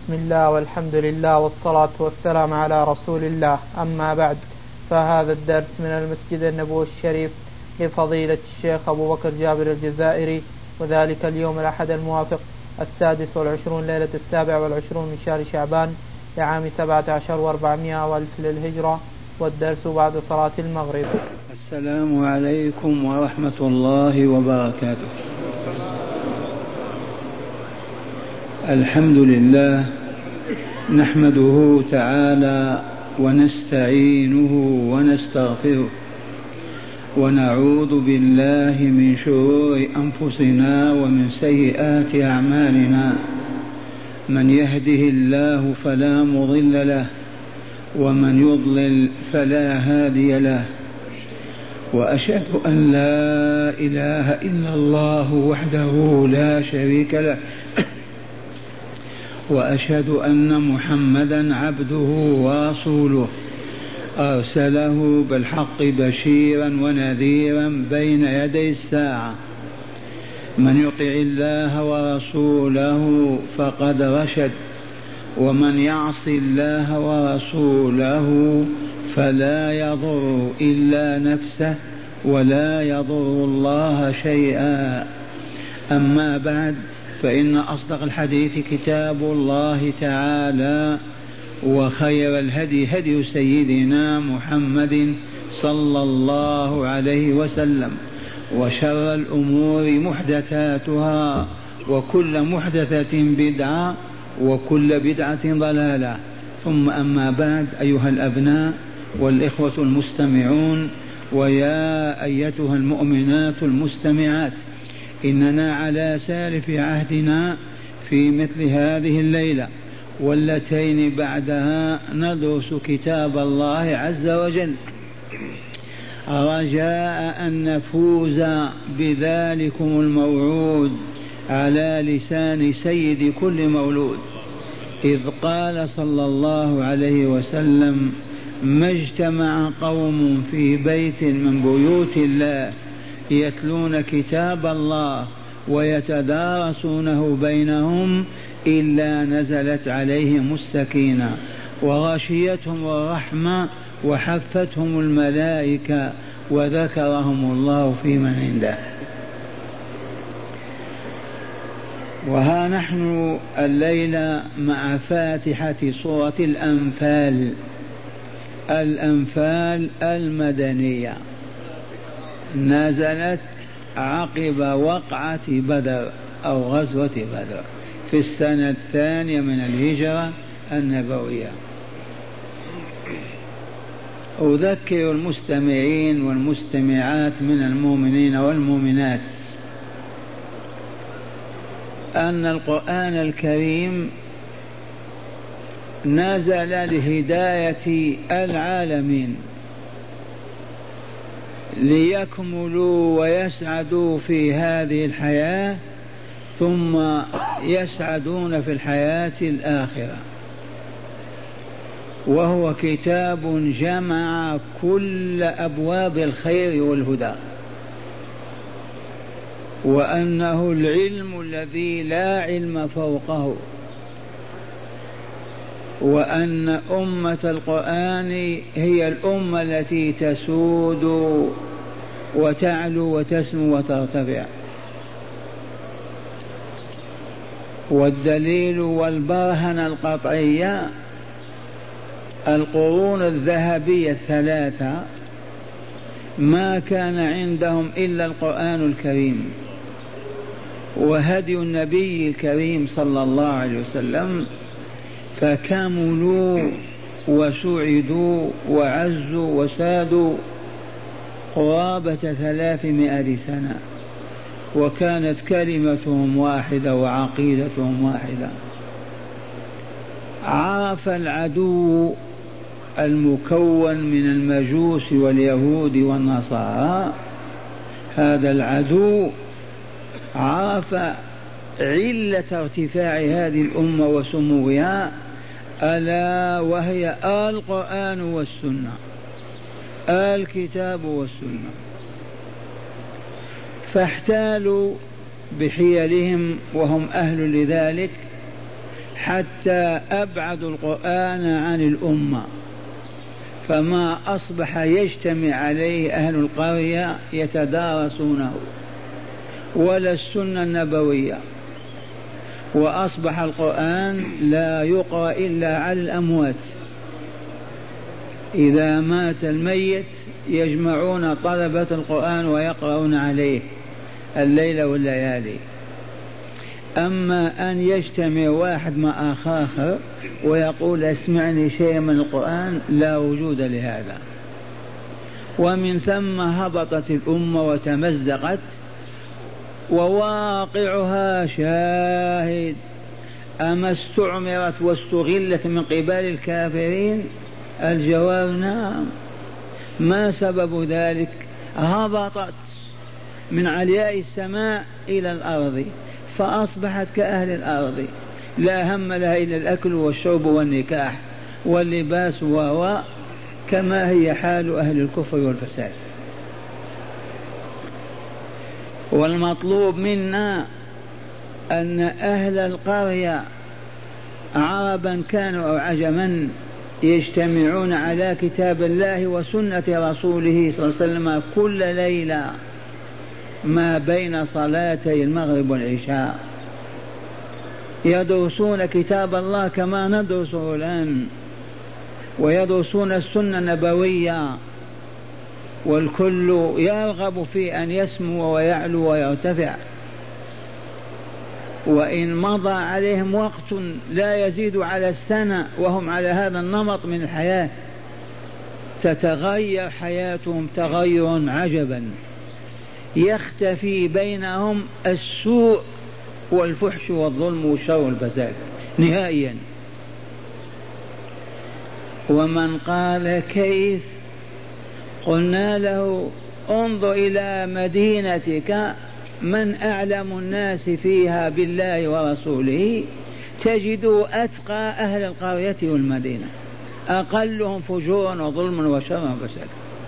بسم الله والحمد لله والصلاة والسلام على رسول الله. أما بعد، فهذا الدرس من المسجد النبوي الشريف لفضيلة الشيخ أبو بكر جابر الجزائري، وذلك اليوم الأحد الموافق 26 ليلة 27 من شهر شعبان لعام 17 و400 والف للهجرة، والدرس بعد صلاة المغرب. السلام عليكم ورحمة الله وبركاته. الحمد لله نحمده تعالى ونستعينه ونستغفره، ونعوذ بالله من شرور أنفسنا ومن سيئات أعمالنا. من يهده الله فلا مضل له، ومن يضلل فلا هادي له، وأشهد أن لا إله إلا الله وحده لا شريك له، وأشهد أن محمدا عبده ورسوله أرسله بالحق بشيرا ونذيرا بين يدي الساعة. من يطع الله ورسوله فقد رشد، ومن يعص الله ورسوله فلا يضر إلا نفسه ولا يضر الله شيئا. أما بعد، فإن أصدق الحديث كتاب الله تعالى، وخير الهدي هدي سيدنا محمد صلى الله عليه وسلم، وشر الأمور محدثاتها، وكل محدثة بدعة، وكل بدعة ضلالة. ثم أما بعد، أيها الأبناء والإخوة المستمعون، ويا أيتها المؤمنات المستمعات، إننا على سالف عهدنا في مثل هذه الليلة واللتين بعدها ندرس كتاب الله عز وجل، رجاء أن نفوز بذلكم الموعود على لسان سيد كل مولود، إذ قال صلى الله عليه وسلم: ما اجتمع قوم في بيت من بيوت الله يتلون كتاب الله ويتدارسونه بينهم إلا نزلت عليهم السكينة وغشيتهم الرحمة وحفتهم الملائكة وذكرهم الله في من عنده. وها نحن الليلة مع فاتحة سورة الأنفال، الأنفال المدنية، نزلت عقب وقعة بدر أو غزوة بدر في السنة 2 من الهجرة النبوية. أذكر المستمعين والمستمعات من المؤمنين والمؤمنات أن القرآن الكريم نزل لهداية العالمين، ليكملوا ويسعدوا في هذه الحياة، ثم يسعدون في الحياة الآخرة. وهو كتاب جمع كل أبواب الخير والهدى، وأنه العلم الذي لا علم فوقه، وأن أمة القرآن هي الأمة التي تسود وتعلو وتسمو وترتفع. والدليل والبرهنة القطعية القرون الذهبية الثلاثة ما كان عندهم إلا القرآن الكريم وهدي النبي الكريم صلى الله عليه وسلم، فكملوا وسعدوا وعزوا وسادوا قرابة 300 سنة، وكانت كلمتهم واحدة وعقيدتهم واحدة. عرف العدو المكون من المجوس واليهود والنصارى، هذا العدو عرف علة ارتفاع هذه الأمة وسموها، ألا وهي القرآن والسنة، الكتاب والسنة. فاحتالوا بحيلهم وهم أهل لذلك حتى أبعدوا القرآن عن الأمة، فما أصبح يجتمع عليه أهل القرية يتدارسونه ولا السنة النبوية، وأصبح القرآن لا يقرأ إلا على الأموات. إذا مات الميت يجمعون طلبة القرآن ويقرؤون عليه الليل والليالي. أما أن يجتمع واحد مع آخر ويقول اسمعني شيء من القرآن، لا وجود لهذا. ومن ثم هبطت الأمة وتمزقت، وواقعها شاهد. أما استعمرت واستغلت من قبل الكافرين؟ الجواب نعم. ما سبب ذلك؟ هبطت من علياء السماء إلى الأرض، فأصبحت كأهل الأرض، لا هم لها إلا الأكل والشرب والنكاح واللباس، كما هي حال أهل الكفر والفساد. والمطلوب منا أن أهل القرية عربا كانوا أو عجما يجتمعون على كتاب الله وسنة رسوله صلى الله عليه وسلم كل ليلة ما بين صلاتي المغرب والعشاء، يدرسون كتاب الله كما ندرسه الآن، ويدرسون السنة النبوية، والكل يرغب في أن يسمو ويعلو ويرتفع. وإن مضى عليهم وقت لا يزيد على السنة وهم على هذا النمط من الحياة، تتغير حياتهم تغيرا عجبا، يختفي بينهم السوء والفحش والظلم والشر والفساد نهائيا. ومن قال كيف؟ قلنا له انظر إلى مدينتك، من أعلم الناس فيها بالله ورسوله؟ تجد أتقى أهل القرية والمدينة، أقلهم فجورا وظلما وشرا وفسادا.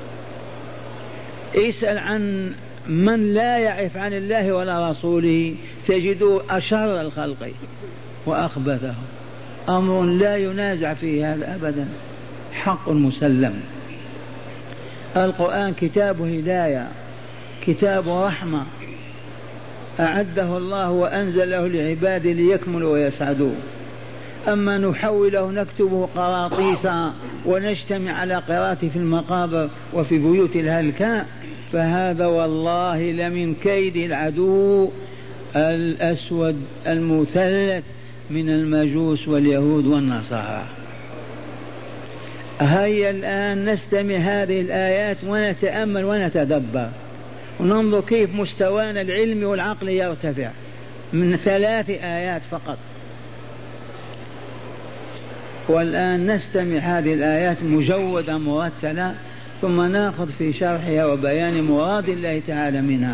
اسأل عن من لا يعرف عن الله ولا رسوله، تجد أشر الخلق وأخبثهم. أمر لا ينازع فيه هذا أبدا، حق مسلم. القرآن كتاب هداية، كتاب رحمة، أعده الله وأنزله لعباده ليكملوا ويسعدوا. أما نحوله نكتبه قراطيس ونجتمع على قراءته في المقابر وفي بيوت الهلكاء، فهذا والله لمن كيد العدو الأسود المثلث من المجوس واليهود والنصارى. هيا الآن نستمع هذه الآيات ونتأمل ونتدبر وننظر كيف مستوانا العلمي والعقلي يرتفع من 3 آيات فقط. والآن نستمع هذه الآيات مجودة مرتلة، ثم نأخذ في شرحها وبيان مراد الله تعالى منها.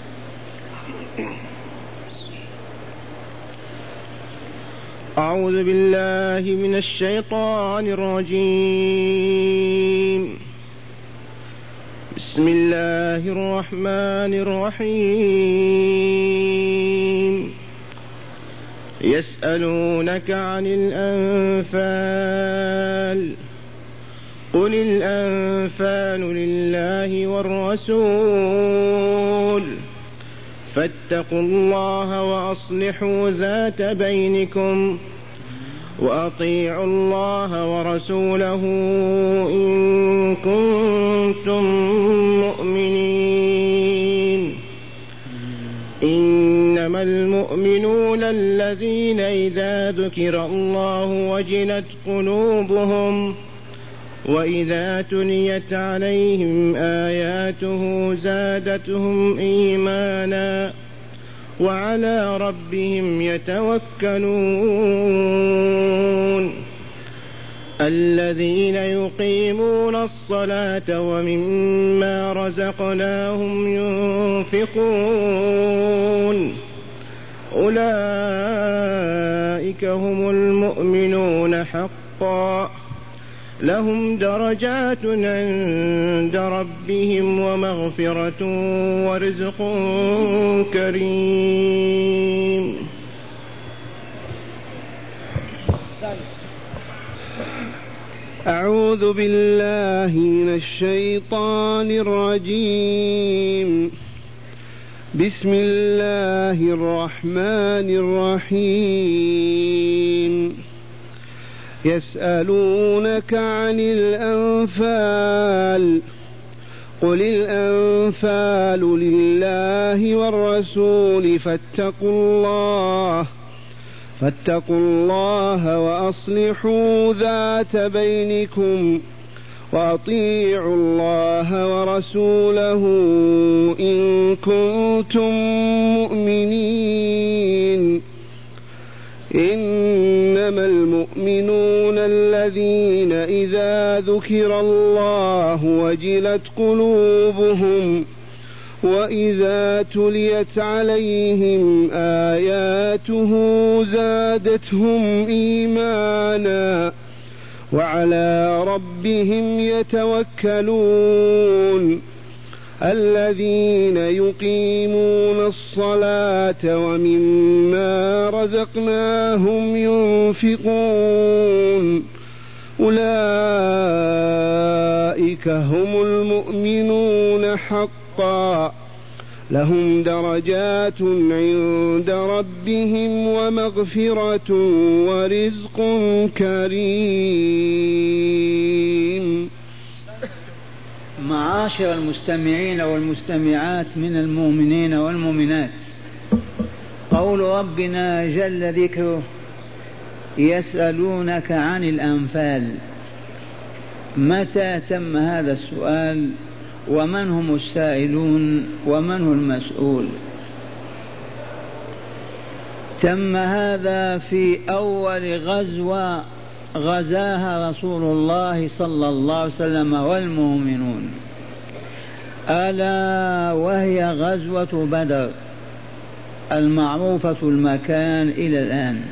أعوذ بالله من الشيطان الرجيم. بسم الله الرحمن الرحيم. يسألونك عن الأنفال، قل الأنفال لله والرسول، فاتقوا الله وأصلحوا ذات بينكم، وأطيعوا الله ورسوله إن كنتم مؤمنين. إنما المؤمنون الذين إذا ذكر الله وجلت قلوبهم، وإذا تليت عليهم آياته زادتهم إيمانا، وعلى ربهم يتوكلون. الذين يقيمون الصلاة ومما رزقناهم ينفقون، أولئك هم المؤمنون حقا، لهم درجات عند ربهم ومغفرة ورزق كريم. أعوذ بالله من الشيطان الرجيم. بسم الله الرحمن الرحيم. يسألونك عن الأنفال قل الأنفال لله والرسول فاتقوا الله وأصلحوا ذات بينكم وأطيعوا الله ورسوله إن كنتم مؤمنين. إنما المؤمنون الذين إذا ذكر الله وجلت قلوبهم وإذا تليت عليهم آياته زادتهم إيمانا وعلى ربهم يتوكلون. الذين يقيمون الصلاة ومما رزقناهم ينفقون أولئك هم المؤمنون حقا لهم درجات عند ربهم ومغفرة ورزق كريم. معاشر المستمعين والمستمعات من المؤمنين والمؤمنات، قول ربنا جل ذكره يسألونك عن الأنفال. متى تم هذا السؤال؟ ومن هم السائلون ومن هو المسؤول؟ تم هذا في أول غزوة غزاها رسول الله صلى الله عليه وسلم والمؤمنون، ألا وهي غزوة بدر المعروفة المكان إلى الآن،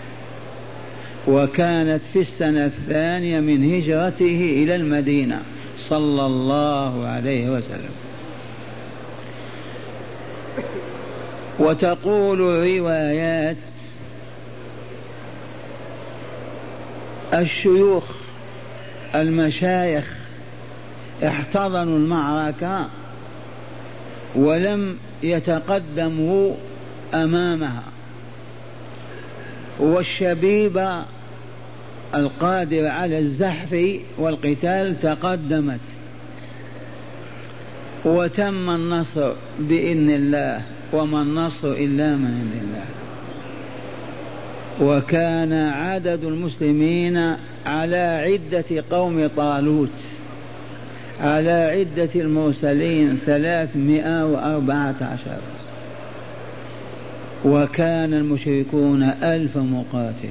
وكانت في السنة الثانية من هجرته إلى المدينة صلى الله عليه وسلم. وتقول روايات الشيوخ المشايخ احتضنوا المعركة ولم يتقدموا أمامها، والشبيبة القادرة على الزحف والقتال تقدمت، وتم النصر بإذن الله، وما النصر إلا من عند الله. وكان عدد المسلمين على عدة قوم طالوت، على عدة المرسلين 314، وكان المشركون 1000 مقاتل.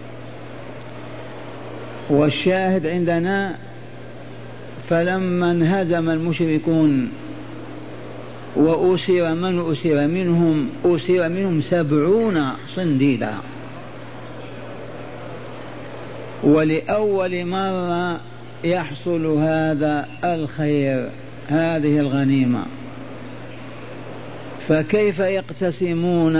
والشاهد عندنا فلما انهزم المشركون وأسر من أسر منهم 70 صنديدا. ولأول مرة يحصل هذا الخير، هذه الغنيمة، فكيف يقتسمون؟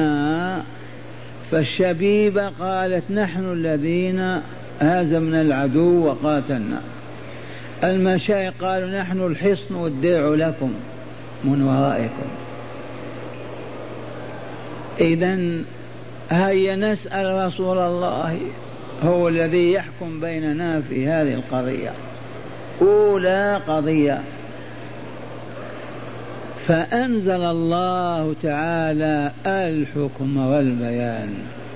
فالشبيبة قالت نحن الذين هزمنا العدو وقاتلنا. المشايخ قالوا نحن الحصن والدرع لكم من ورائكم. إذن هيا نسأل رسول الله، هو الذي يحكم بيننا في هذه القضية، أولى قضية. فأنزل الله تعالى الحكم والبيان.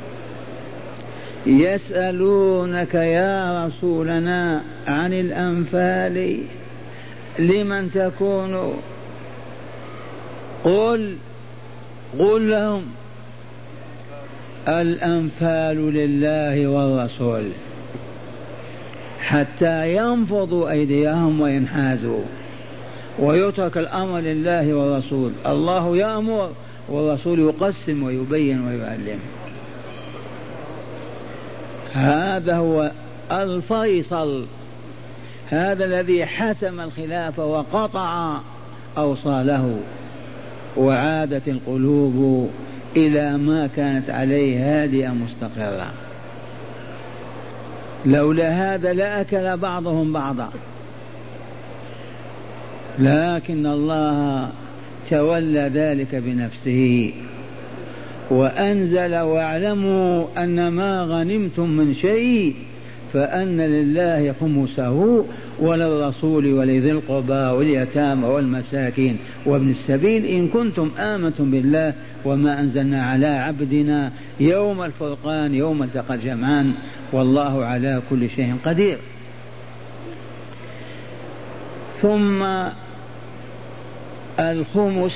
يسألونك يا رسولنا عن الأنفال لمن تكون؟ قل لهم الأنفال لله والرسول، حتى ينفضوا أيديهم وينحازوا ويترك الأمر لله والرسول. الله يأمر والرسول يقسم ويبين ويعلم. هذا هو الفيصل، هذا الذي حسم الخلافة وقطع أوصاله، وعادت القلوب إلى ما كانت عليه هادئة مستقرة. لولا هذا لأكل بعضهم بعضا، لكن الله تولى ذلك بنفسه وأنزل: واعلموا أن ما غنمتم من شيء فأن لله خمسه وللرسول ولذي القربى واليتامى والمساكين وابن السبيل إن كنتم آمنتم بالله وما أنزلنا على عبدنا يوم الفرقان يوم التقى الجمعان والله على كل شيء قدير. ثم الخمس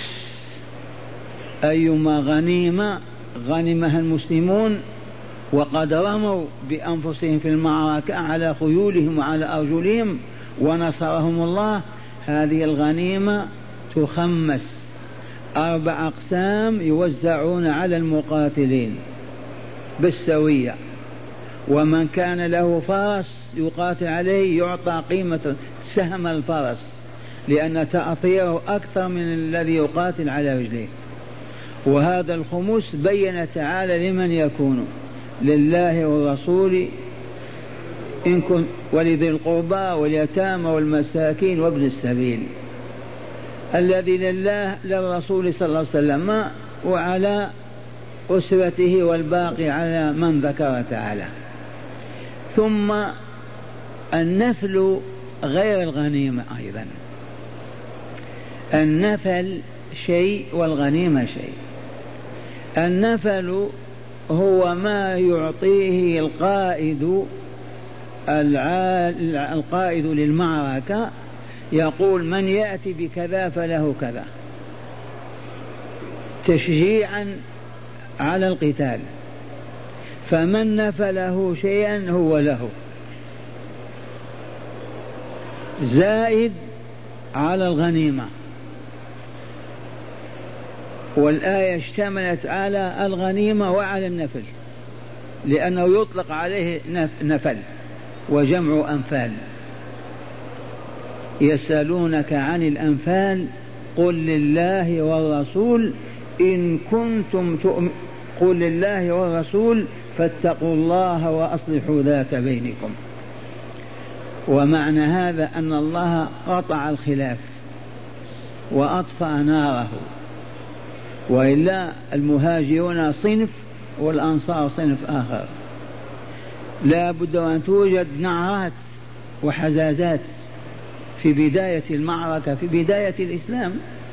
أيما غنيمة غنمها المسلمون وقد رموا بأنفسهم في المعركة على خيولهم وعلى أرجلهم ونصرهم الله، هذه الغنيمة تخمس 4 أقسام يوزعون على المقاتلين بالسوية، ومن كان له فرس يقاتل عليه يعطى قيمة سهم الفرس لأن تأثيره أكثر من الذي يقاتل على رجليه. وهذا الخمس بين تعالى لمن يكون: لله والرسول إن كنت ولذي القربى واليتامى والمساكين وابن السبيل. الذي لله للرسول صلى الله عليه وسلم وعلى أسرته والباقي على من ذكر تعالى. ثم النفل غير الغنيمة أيضا، النفل شيء والغنيمة شيء. النفل هو ما يعطيه القائد للمعركة، يقول: من يأتي بكذا فله كذا، تشجيعا على القتال، فمن نفله شيئا هو له، زائد على الغنيمة. والآية اشتملت على الغنيمة وعلى النفل، لأنه يطلق عليه نفل وجمع أنفال. يسألونك عن الأنفال قل لله والرسول إن كنتم قل لله والرسول فاتقوا الله وأصلحوا ذات بينكم. ومعنى هذا أن الله قطع الخلاف وأطفأ ناره، وإلا المهاجرون صنف والأنصار صنف آخر، لا بد أن توجد نعرات وحزازات في بداية المعركة في بداية الإسلام.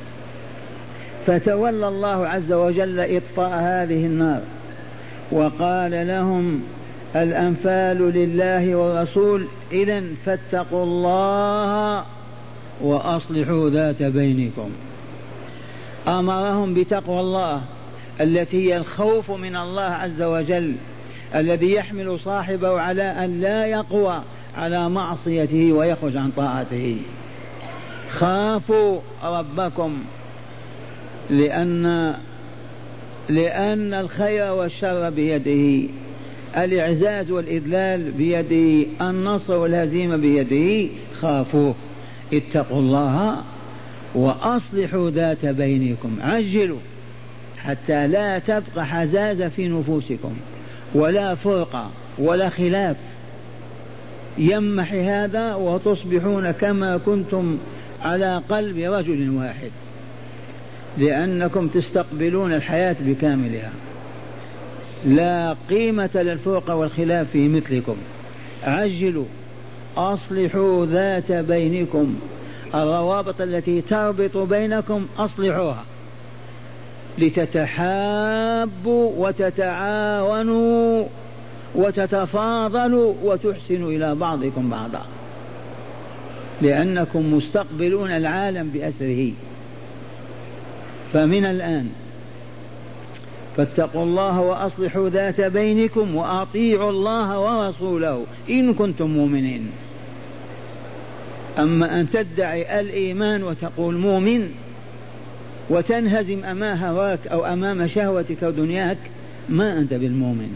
فتولى الله عز وجل إطفاء هذه النار وقال لهم: الأنفال لله والرسول إذن فاتقوا الله وأصلحوا ذات بينكم. أمرهم بتقوى الله التي هي الخوف من الله عز وجل الذي يحمل صاحبه على أن لا يقوى على معصيته ويخرج عن طاعته. خافوا ربكم لأن الخير والشر بيده، الإعزاز والإذلال بيده، النصر والهزيمة بيده. خافوه، اتقوا الله وأصلحوا ذات بينكم، عجلوا حتى لا تبقى حزازة في نفوسكم ولا فرقة ولا خلاف، يمحي هذا وتصبحون كما كنتم على قلب رجل واحد، لأنكم تستقبلون الحياة بكاملها، لا قيمة للفرقة والخلاف في مثلكم. عجلوا، أصلحوا ذات بينكم، الروابط التي تربط بينكم أصلحوها لتتحابوا وتتعاونوا وتتفاضلوا وتحسنوا إلى بعضكم بعضا، لأنكم مستقبلون العالم بأسره. فمن الآن فاتقوا الله وأصلحوا ذات بينكم وأطيعوا الله ورسوله إن كنتم مؤمنين. أما أن تدعي الإيمان وتقول مؤمن وتنهزم أمام هواك أو أمام شهوتك ودنياك، ما أنت بالمؤمن.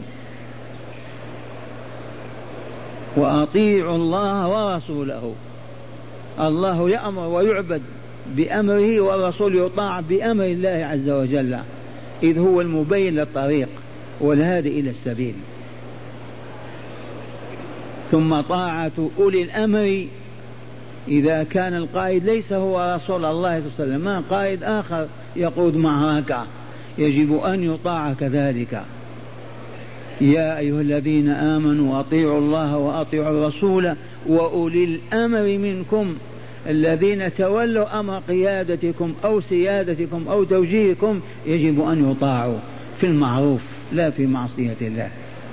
وأطيعوا الله ورسوله، الله يأمر ويعبد بأمره والرسول يطاع بأمر الله عز وجل، إذ هو المبين للطريق والهادي إلى السبيل. ثم طاعة أولي الأمر. إذا كان القائد ليس هو رسول الله صلى الله عليه وسلم، ما قائد آخر يقود معركة، يجب أن يطاع كذلك. يا أيها الذين آمنوا أطيعوا الله وأطيعوا الرسول وأولي الأمر منكم الذين تولوا أمر قيادتكم أو سيادتكم أو توجيهكم يجب أن يطاعوا في المعروف لا في معصية الله.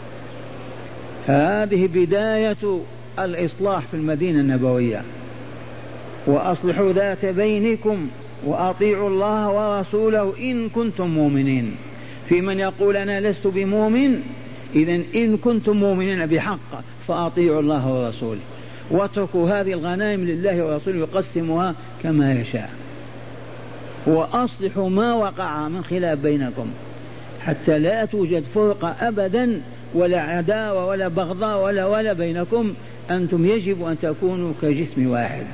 هذه بداية الإصلاح في المدينة النبوية. وأصلحوا ذات بينكم وأطيعوا الله ورسوله إن كنتم مؤمنين. في من يقول أنا لست بمؤمن، إذن إن كنتم مؤمنين بحق فأطيعوا الله ورسوله، واتركوا هذه الغنائم لله ورسوله يقسمها كما يشاء، وأصلحوا ما وقع من خلاف بينكم حتى لا توجد فرقة أبدا ولا عداوة ولا بغضاء ولا بينكم. أنتم يجب أن تكونوا كجسم واحد،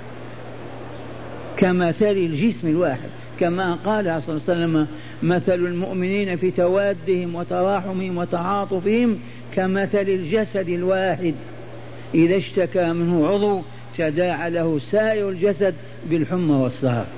كمثل الجسم الواحد، كما قال صلى الله عليه وسلم مثل المؤمنين في توادهم وتراحمهم وتعاطفهم كمثل الجسد الواحد إذا اشتكى منه عضو تداعى له سائر الجسد بالحمى والسهر.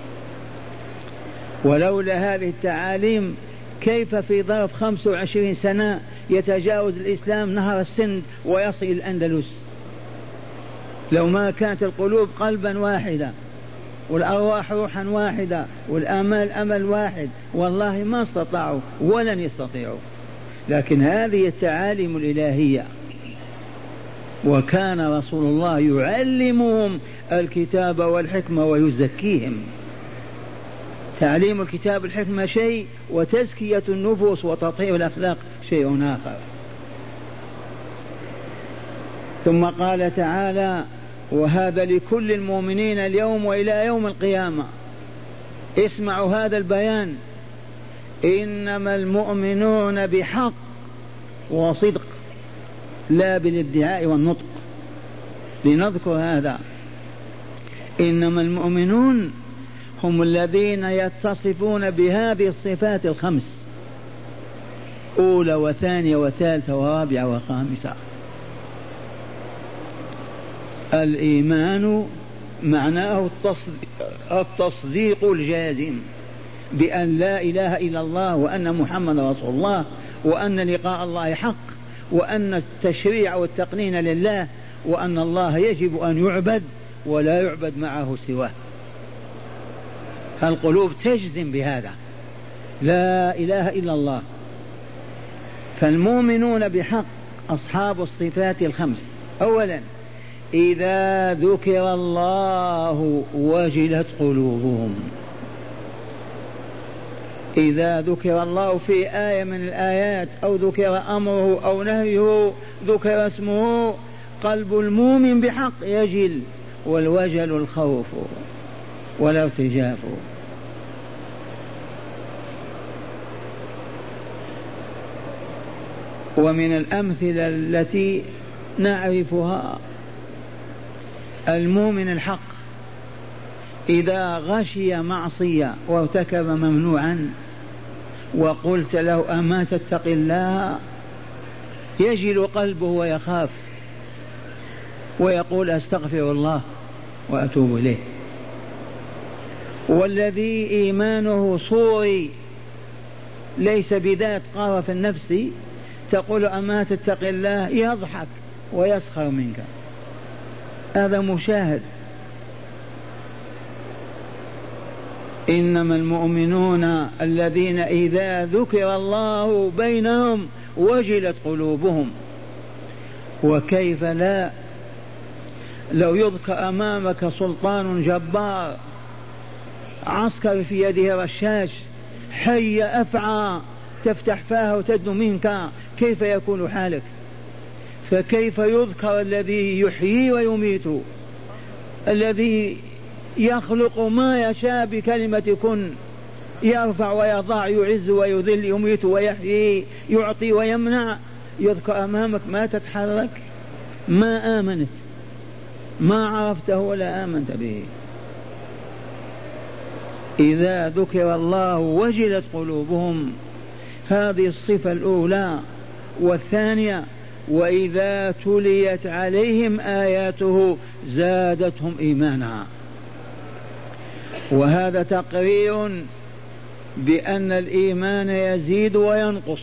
ولولا هذه التعاليم كيف في ظرف 25 سنة يتجاوز الإسلام نهر السند ويصل الأندلس؟ لو ما كانت القلوب قلبا واحدا والأرواح روحا واحدة والآمال أمل واحد والله ما استطاعوا ولن يستطيعوا. لكن هذه التعاليم الإلهية، وكان رسول الله يعلمهم الكتاب والحكمة ويزكيهم. تعليم الكتاب والحكمة شيء، وتزكية النفوس وتطهير الأخلاق شيء آخر. ثم قال تعالى وهذا لكل المؤمنين اليوم وإلى يوم القيامة. اسمعوا هذا البيان، إنما المؤمنون بحق وصدق لا بالادعاء والنطق. لنذكر هذا، إنما المؤمنون هم الذين يتصفون بهذه الصفات الخمس، أولى وثانية وثالثة ورابعة وخامسة. الإيمان معناه التصديق الجازم بأن لا إله إلا الله وأن محمد رسول الله وأن لقاء الله حق وأن التشريع والتقنين لله وأن الله يجب أن يعبد ولا يعبد معه سواه. القلوب تجزم بهذا، لا إله إلا الله. فالمؤمنون بحق أصحاب الصفات الخمس. أولا إذا ذكر الله وجلت قلوبهم. إذا ذكر الله في آية من الآيات أو ذكر أمره أو نهيه ذكر اسمه، قلب المؤمن بحق يجل، والوجل الخوف والارتجاف. ومن الأمثلة التي نعرفها المؤمن الحق إذا غشي معصية وارتكب ممنوعا وقلت له أما تتق الله يجل قلبه ويخاف ويقول أستغفر الله وأتوب إليه. والذي إيمانه صوري ليس بذات قرار في النفس تقول أما تتق الله يضحك ويسخر منك. هذا مشاهد. إنما المؤمنون الذين إذا ذكر الله بينهم وجلت قلوبهم. وكيف لا لو يذكر أمامك سلطان جبار عسكر في يده رشاش حي أفعى تفتح فاه وتدنو منك، كيف يكون حالك؟ فكيف يذكر الذي يحيي ويميت، الذي يخلق ما يشاء بكلمة كن، يرفع ويضع، يعز ويذل، يميت ويحيي، يعطي ويمنع، يذكر أمامك ما تتحرك، ما آمنت، ما عرفته ولا آمنت به. إذا ذكر الله وجلت قلوبهم، هذه الصفة الأولى. والثانية وإذا تليت عليهم آياته زادتهم إيمانا. وهذا تقرير بأن الإيمان يزيد وينقص،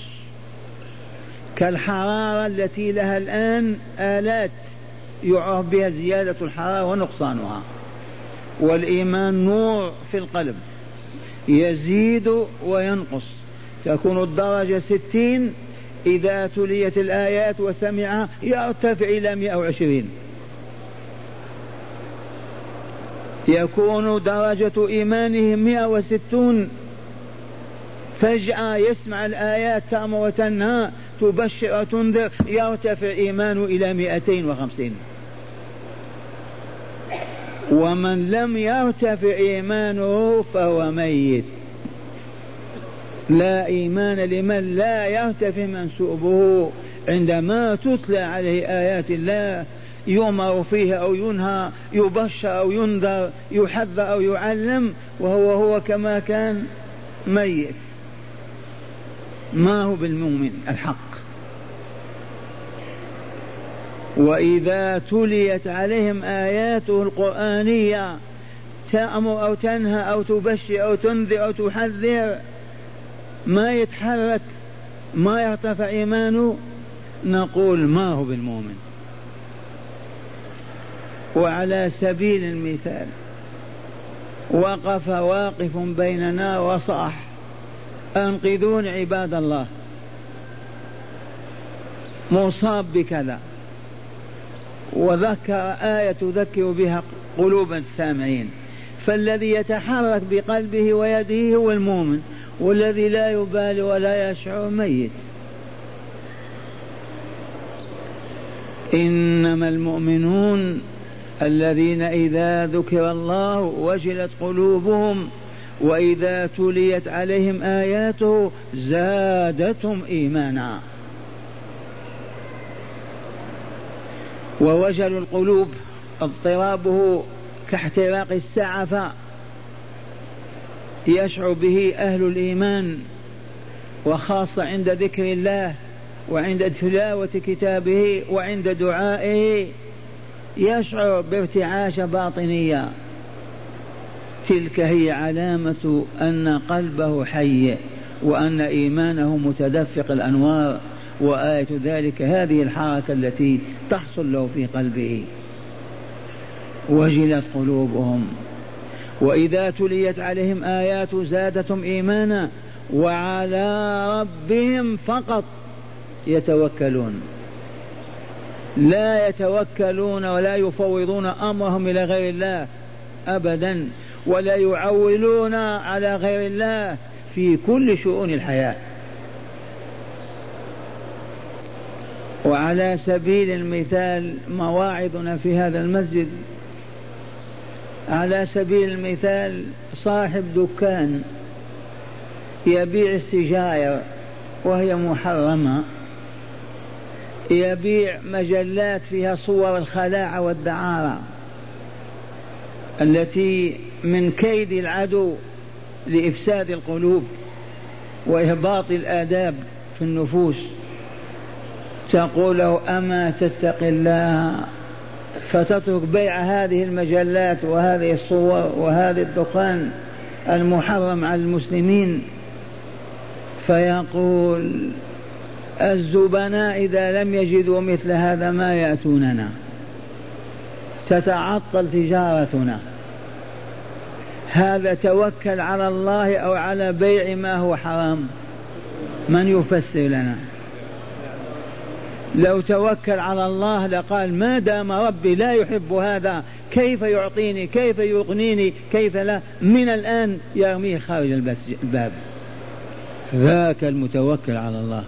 كالحرارة التي لها الآن آلات يعرف بها زيادة الحرارة ونقصانها، والإيمان نور في القلب يزيد وينقص. تكون الدرجة 60 إذا تليت الآيات وسمعها يرتفع إلى 120. يكون درجة إيمانه 160، فجأة يسمع الآيات تأمر وتنهى تبشر وتنذر يرتفع إيمانه إلى 250. ومن لم يرتفع إيمانه فهو ميت. لا إيمان لمن لا يرتفع منسوبه عندما تتلى عليه آيات الله، يؤمر فيها أو ينهى، يبشر أو ينذر، يحذر أو يعلم، وهو كما كان ميت. ما هو بالمؤمن الحق. وإذا تليت عليهم آياته القرآنية تأمر أو تنهى أو تبشر أو تنذر أو تحذر، ما يتحرك، ما يرتفع إيمانه، نقول ما هو بالمؤمن. وعلى سبيل المثال وقف واقف بيننا وصاح: أنقذون عباد الله، مصاب بكذا، وذكر آية تذكر بها قلوب السامعين. فالذي يتحرك بقلبه ويده هو المؤمن، والذي لا يبالي ولا يشعر ميت. إنما المؤمنون الذين إذا ذكر الله وجلت قلوبهم وإذا تليت عليهم آياته زادتهم إيمانا. ووجل القلوب اضطرابه كاحتراق السعفة يشعر به أهل الإيمان، وخاصة عند ذكر الله وعند تلاوة كتابه وعند دعائه يشعر بارتعاش باطنية. تلك هي علامة أن قلبه حي وأن إيمانه متدفق الأنوار، وآية ذلك هذه الحركة التي تحصل له في قلبه. وجلت قلوبهم وإذا تليت عليهم آيات زادتهم إيمانا وعلى ربهم فقط يتوكلون. لا يتوكلون ولا يفوضون أمرهم إلى غير الله أبدا، ولا يعولون على غير الله في كل شؤون الحياة. وعلى سبيل المثال مواعظنا في هذا المسجد، على سبيل المثال صاحب دكان يبيع السجائر وهي محرمة، يبيع مجلات فيها صور الخلاعة والدعارة التي من كيد العدو لإفساد القلوب وإهباط الآداب في النفوس. تقول له: أما تتقي الله فتترك بيع هذه المجلات وهذه الصور وهذا الدخان المحرم على المسلمين؟ فيقول: الزبناء إذا لم يجدوا مثل هذا ما يأتوننا، تتعطل تجارتنا. هذا توكل على الله أو على بيع ما هو حرام؟ من يفسر لنا؟ لو توكل على الله لقال: ما دام ربي لا يحب هذا كيف يعطيني، كيف يغنيني، كيف لا، من الآن يرميه خارج الباب. ذاك المتوكل على الله.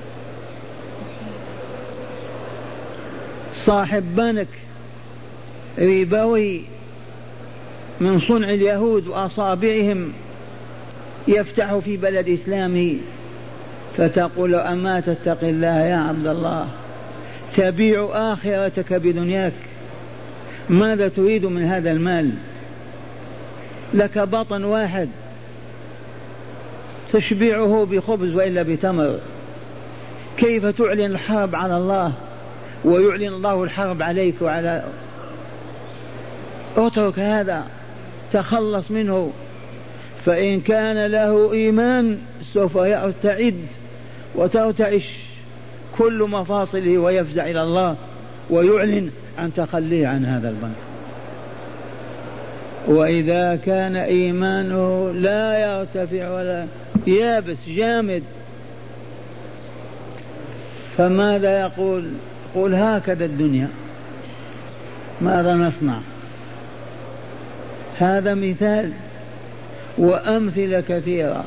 صاحب بنك ربوي من صنع اليهود وأصابعهم يفتح في بلد إسلامي، فتقول: أما تتقي الله يا عبد الله، تبيع آخرتك بدنياك، ماذا تريد من هذا المال؟ لك بطن واحد تشبعه بخبز وإلا بتمر، كيف تعلن الحرب على الله ويعلن الله الحرب عليك وعلى؟ اترك هذا، تخلص منه. فإن كان له إيمان سوف يرتعد وترتعش كل مفاصله ويفزع إلى الله ويعلن عن تخليه عن هذا البنك. وإذا كان إيمانه لا يرتفع ولا يابس جامد، فماذا يقول؟ يقول هكذا الدنيا، ماذا نصنع؟ هذا مثال وأمثلة كثيرة.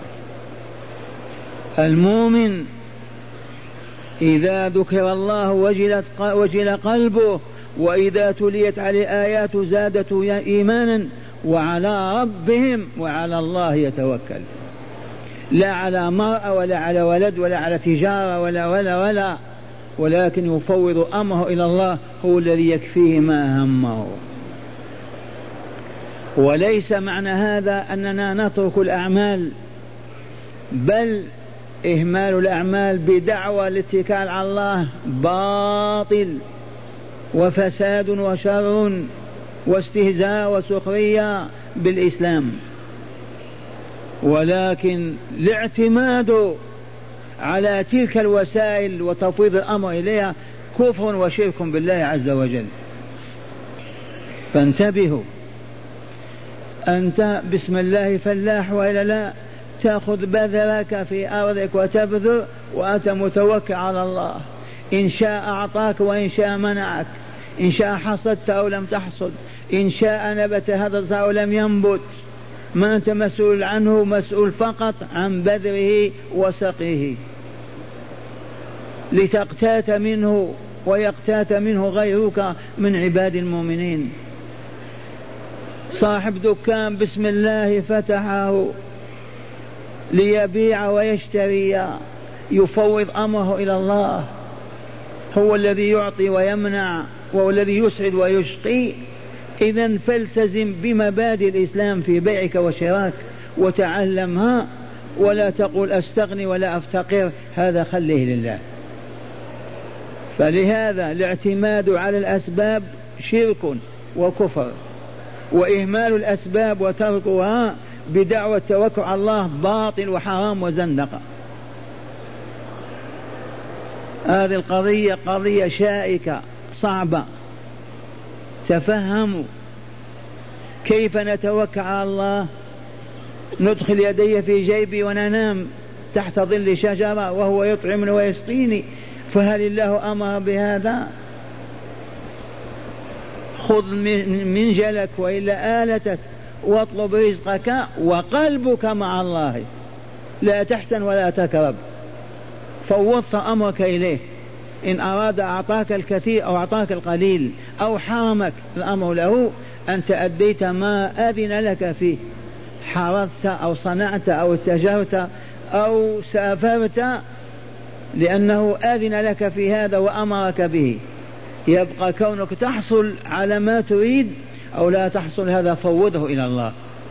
المؤمن إذا ذكر الله وجل قلبه، وإذا تليت عليه آيات زادته إيمانا، وعلى ربهم وعلى الله يتوكل، لا على مرأة ولا على ولد ولا على تجارة ولا ولكن يفوض أمره إلى الله، هو الذي يكفيه ما همه. وليس معنى هذا أننا نترك الأعمال، بل إهمال الأعمال بدعوى الاتكال على الله باطل وفساد وشر واستهزاء وسخرية بالإسلام، ولكن الاعتماد على تلك الوسائل وتفويض الأمر إليها كفر وشرك بالله عز وجل. فانتبهوا، أنت بسم الله فلاح وإلا لا، تأخذ بذرك في أرضك وتبذر وأنت متوكل على الله، إن شاء أعطاك وإن شاء منعك، إن شاء حصدت أو لم تحصد، إن شاء نبت هذا الزرع ولم ينبت، ما أنت مسؤول عنه، مسؤول فقط عن بذره وسقيه لتقتات منه ويقتات منه غيرك من عباد المؤمنين. صاحب دكان بسم الله فتحه ليبيع ويشتري، يفوض أمره إلى الله، هو الذي يعطي ويمنع وهو الذي يسعد ويشقي. إذن فالتزم بمبادئ الإسلام في بيعك وشراك وتعلمها، ولا تقول أستغني ولا أفتقر، هذا خليه لله. فلهذا الاعتماد على الأسباب شرك وكفر، وإهمال الأسباب وتركها بدعوى التوكل على الله باطل وحرام وزندقة. هذه القضية قضية شائكة صعبة. تفهموا كيف نتوكل على الله. ندخل يدي في جيبي وننام تحت ظل شجرة وهو يطعمني ويسقيني، فهل الله أمر بهذا؟ خذ منجلك وإلا آلتك واطلب رزقك وقلبك مع الله، لا تحزن ولا تكرب، فوضت أمرك إليه. إن أراد أعطاك الكثير أو أعطاك القليل أو حرمك، الأمر له. أنت أديت ما أذن لك فيه، حرثت أو صنعت أو اتجرت أو سافرت، لأنه أذن لك في هذا وأمرك به. يبقى كونك تحصل على ما تريد أو لا تحصل، هذا فوضه إلى الله.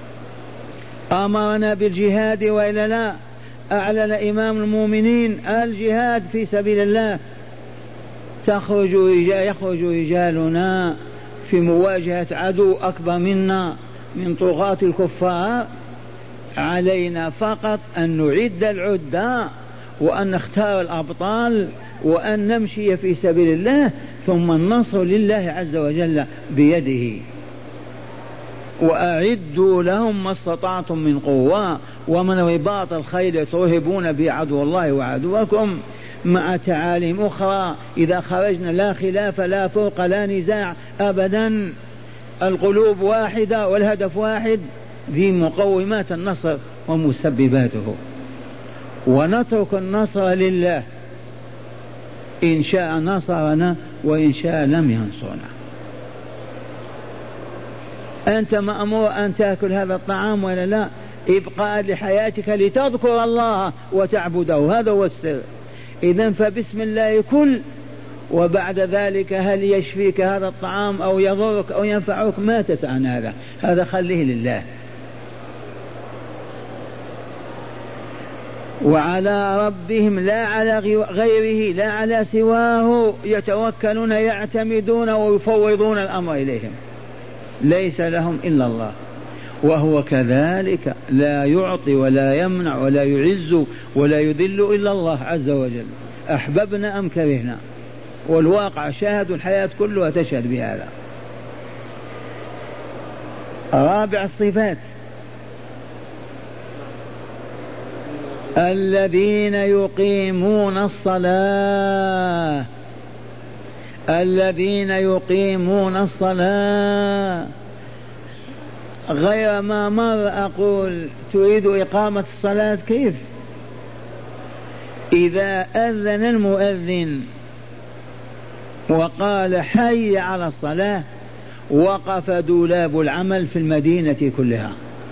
أمرنا بالجهاد وإلا لا؟ أعلن إمام المؤمنين الجهاد في سبيل الله. يخرج رجالنا في مواجهة عدو أكبر منا من طغاة الكفار. علينا فقط أن نعد العدة وأن نختار الأبطال وأن نمشي في سبيل الله، ثم النصر لله عز وجل بيده. وأعدوا لهم ما استطعتم من قوة ومن رباط الخيل ترهبون بعدو الله وعدوكم، مع تعاليم أخرى. إذا خرجنا لا خلاف لا فرق لا نزاع أبدا، القلوب واحدة والهدف واحد، ذي مقومات النصر ومسبباته. ونترك النصر لله، إن شاء نصرنا وإن شاء لم ينصرنا. أنت مأمور أن تأكل هذا الطعام ولا لا؟ إبقاء لحياتك لتذكر الله وتعبده، هذا هو السر. إذن فبسم الله كل، وبعد ذلك هل يشفيك هذا الطعام أو يضرك أو ينفعك ما تسأل، هذا خليه لله. وعلى ربهم لا على غيره لا على سواه يتوكلون يعتمدون ويفوضون الأمر إليهم، ليس لهم إلا الله. وهو كذلك لا يعطي ولا يمنع ولا يعز ولا يذل إلا الله عز وجل، أحببنا أم كرهنا، والواقع شاهد، الحياة كلها تشهد بهذا. رابع الصفات الذين يقيمون الصلاة، الذين يقيمون الصلاة. غير ما مر أقول تريد إقامة الصلاة كيف؟ إذا أذن المؤذن وقال حي على الصلاة وقف دولاب العمل في المدينة كلها،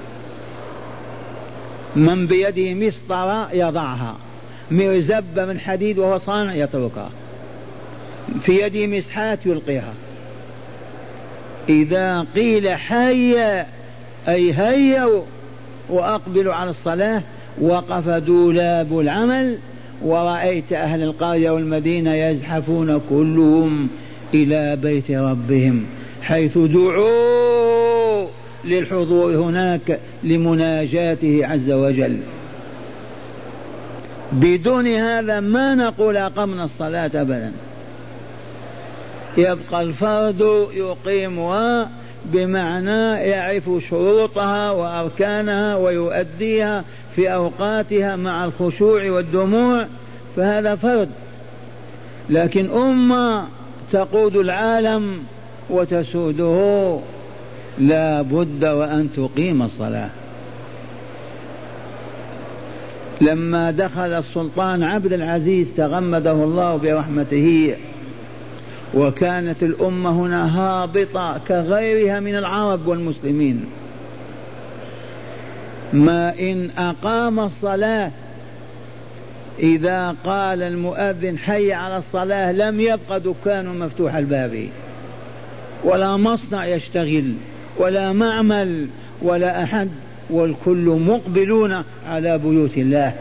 من بيده مسطرة يضعها، مرزبة من حديد وهو صانع يتركها، في يده مسحات يلقيها. إذا قيل حي أي هيوا وأقبلوا على الصلاة وقف دولاب العمل، ورأيت أهل القرية والمدينة يزحفون كلهم إلى بيت ربهم حيث دعوا للحضور هناك لمناجاته عز وجل. بدون هذا ما نقول أقمنا الصلاة أبدا. يبقى الفرد يقيمها بمعنى يعرف شروطها وأركانها ويؤديها في أوقاتها مع الخشوع والدموع، فهذا فرد. لكن أمة تقود العالم وتسوده لا بد وأن تقيم الصلاة. لما دخل السلطان عبد العزيز تغمده الله برحمته وكانت الأمة هنا هابطة كغيرها من العرب والمسلمين، ما إن أقام الصلاة إذا قال المؤذن حي على الصلاة لم يبقى دكان مفتوح الباب ولا مصنع يشتغل ولا معمل ولا أحد، والكل مقبلون على بيوت الله،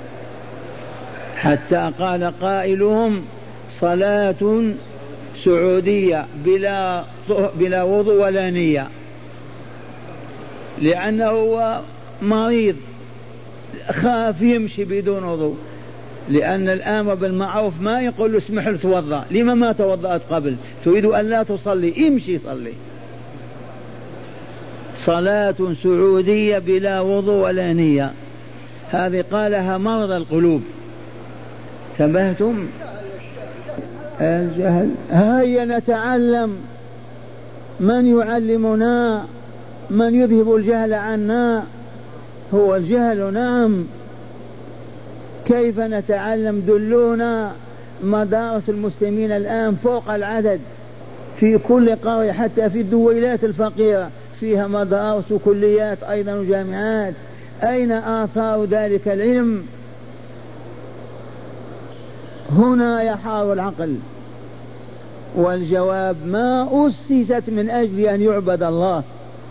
حتى قال قائلهم صلاة سعودية بلا وضوء ولا نية، لأنه هو مريض خاف يمشي بدون وضوء، لأن الآمر بالمعروف ما يقول له اسمح له توضأ، لما ما توضأت قبل؟ تريد أن لا تصلي امشي صلي. صلاة سعودية بلا وضوء ولا نية، هذه قالها مرضى القلوب. تبهتم الجهل. هيا نتعلم، من يعلمنا؟ من يذهب الجهل عنا؟ هو الجهل نعم. كيف نتعلم؟ دلونا. مدارس المسلمين الآن فوق العدد في كل قرية، حتى في الدويلات الفقيرة فيها مدارس وكليات أيضا وجامعات. أين آثار ذلك العلم؟ هنا يحار العقل. والجواب ما أسست من أجل أن يعبد الله،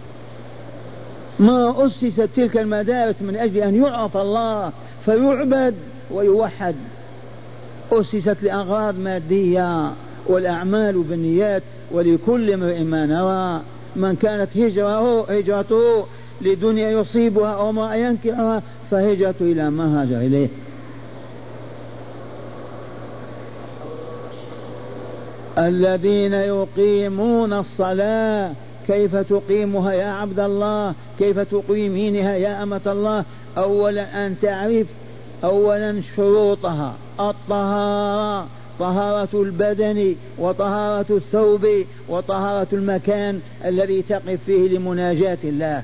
ما أسست تلك المدارس من أجل أن يعرف الله فيعبد ويوحد، أسست لأغراض مادية، والأعمال بالنيات ولكل امرئ ما نوى. من كانت هجرته لدنيا يصيبها أو ما ينكحها فهجرته إلى ما هاجر إليه. الذين يقيمون الصلاة. كيف تقيمها يا عبد الله؟ كيف تقيمينها يا أمة الله؟ أولا أن تعرف أولا شروطها: الطهارة، طهارة البدن وطهارة الثوب وطهارة المكان الذي تقف فيه لمناجاة الله.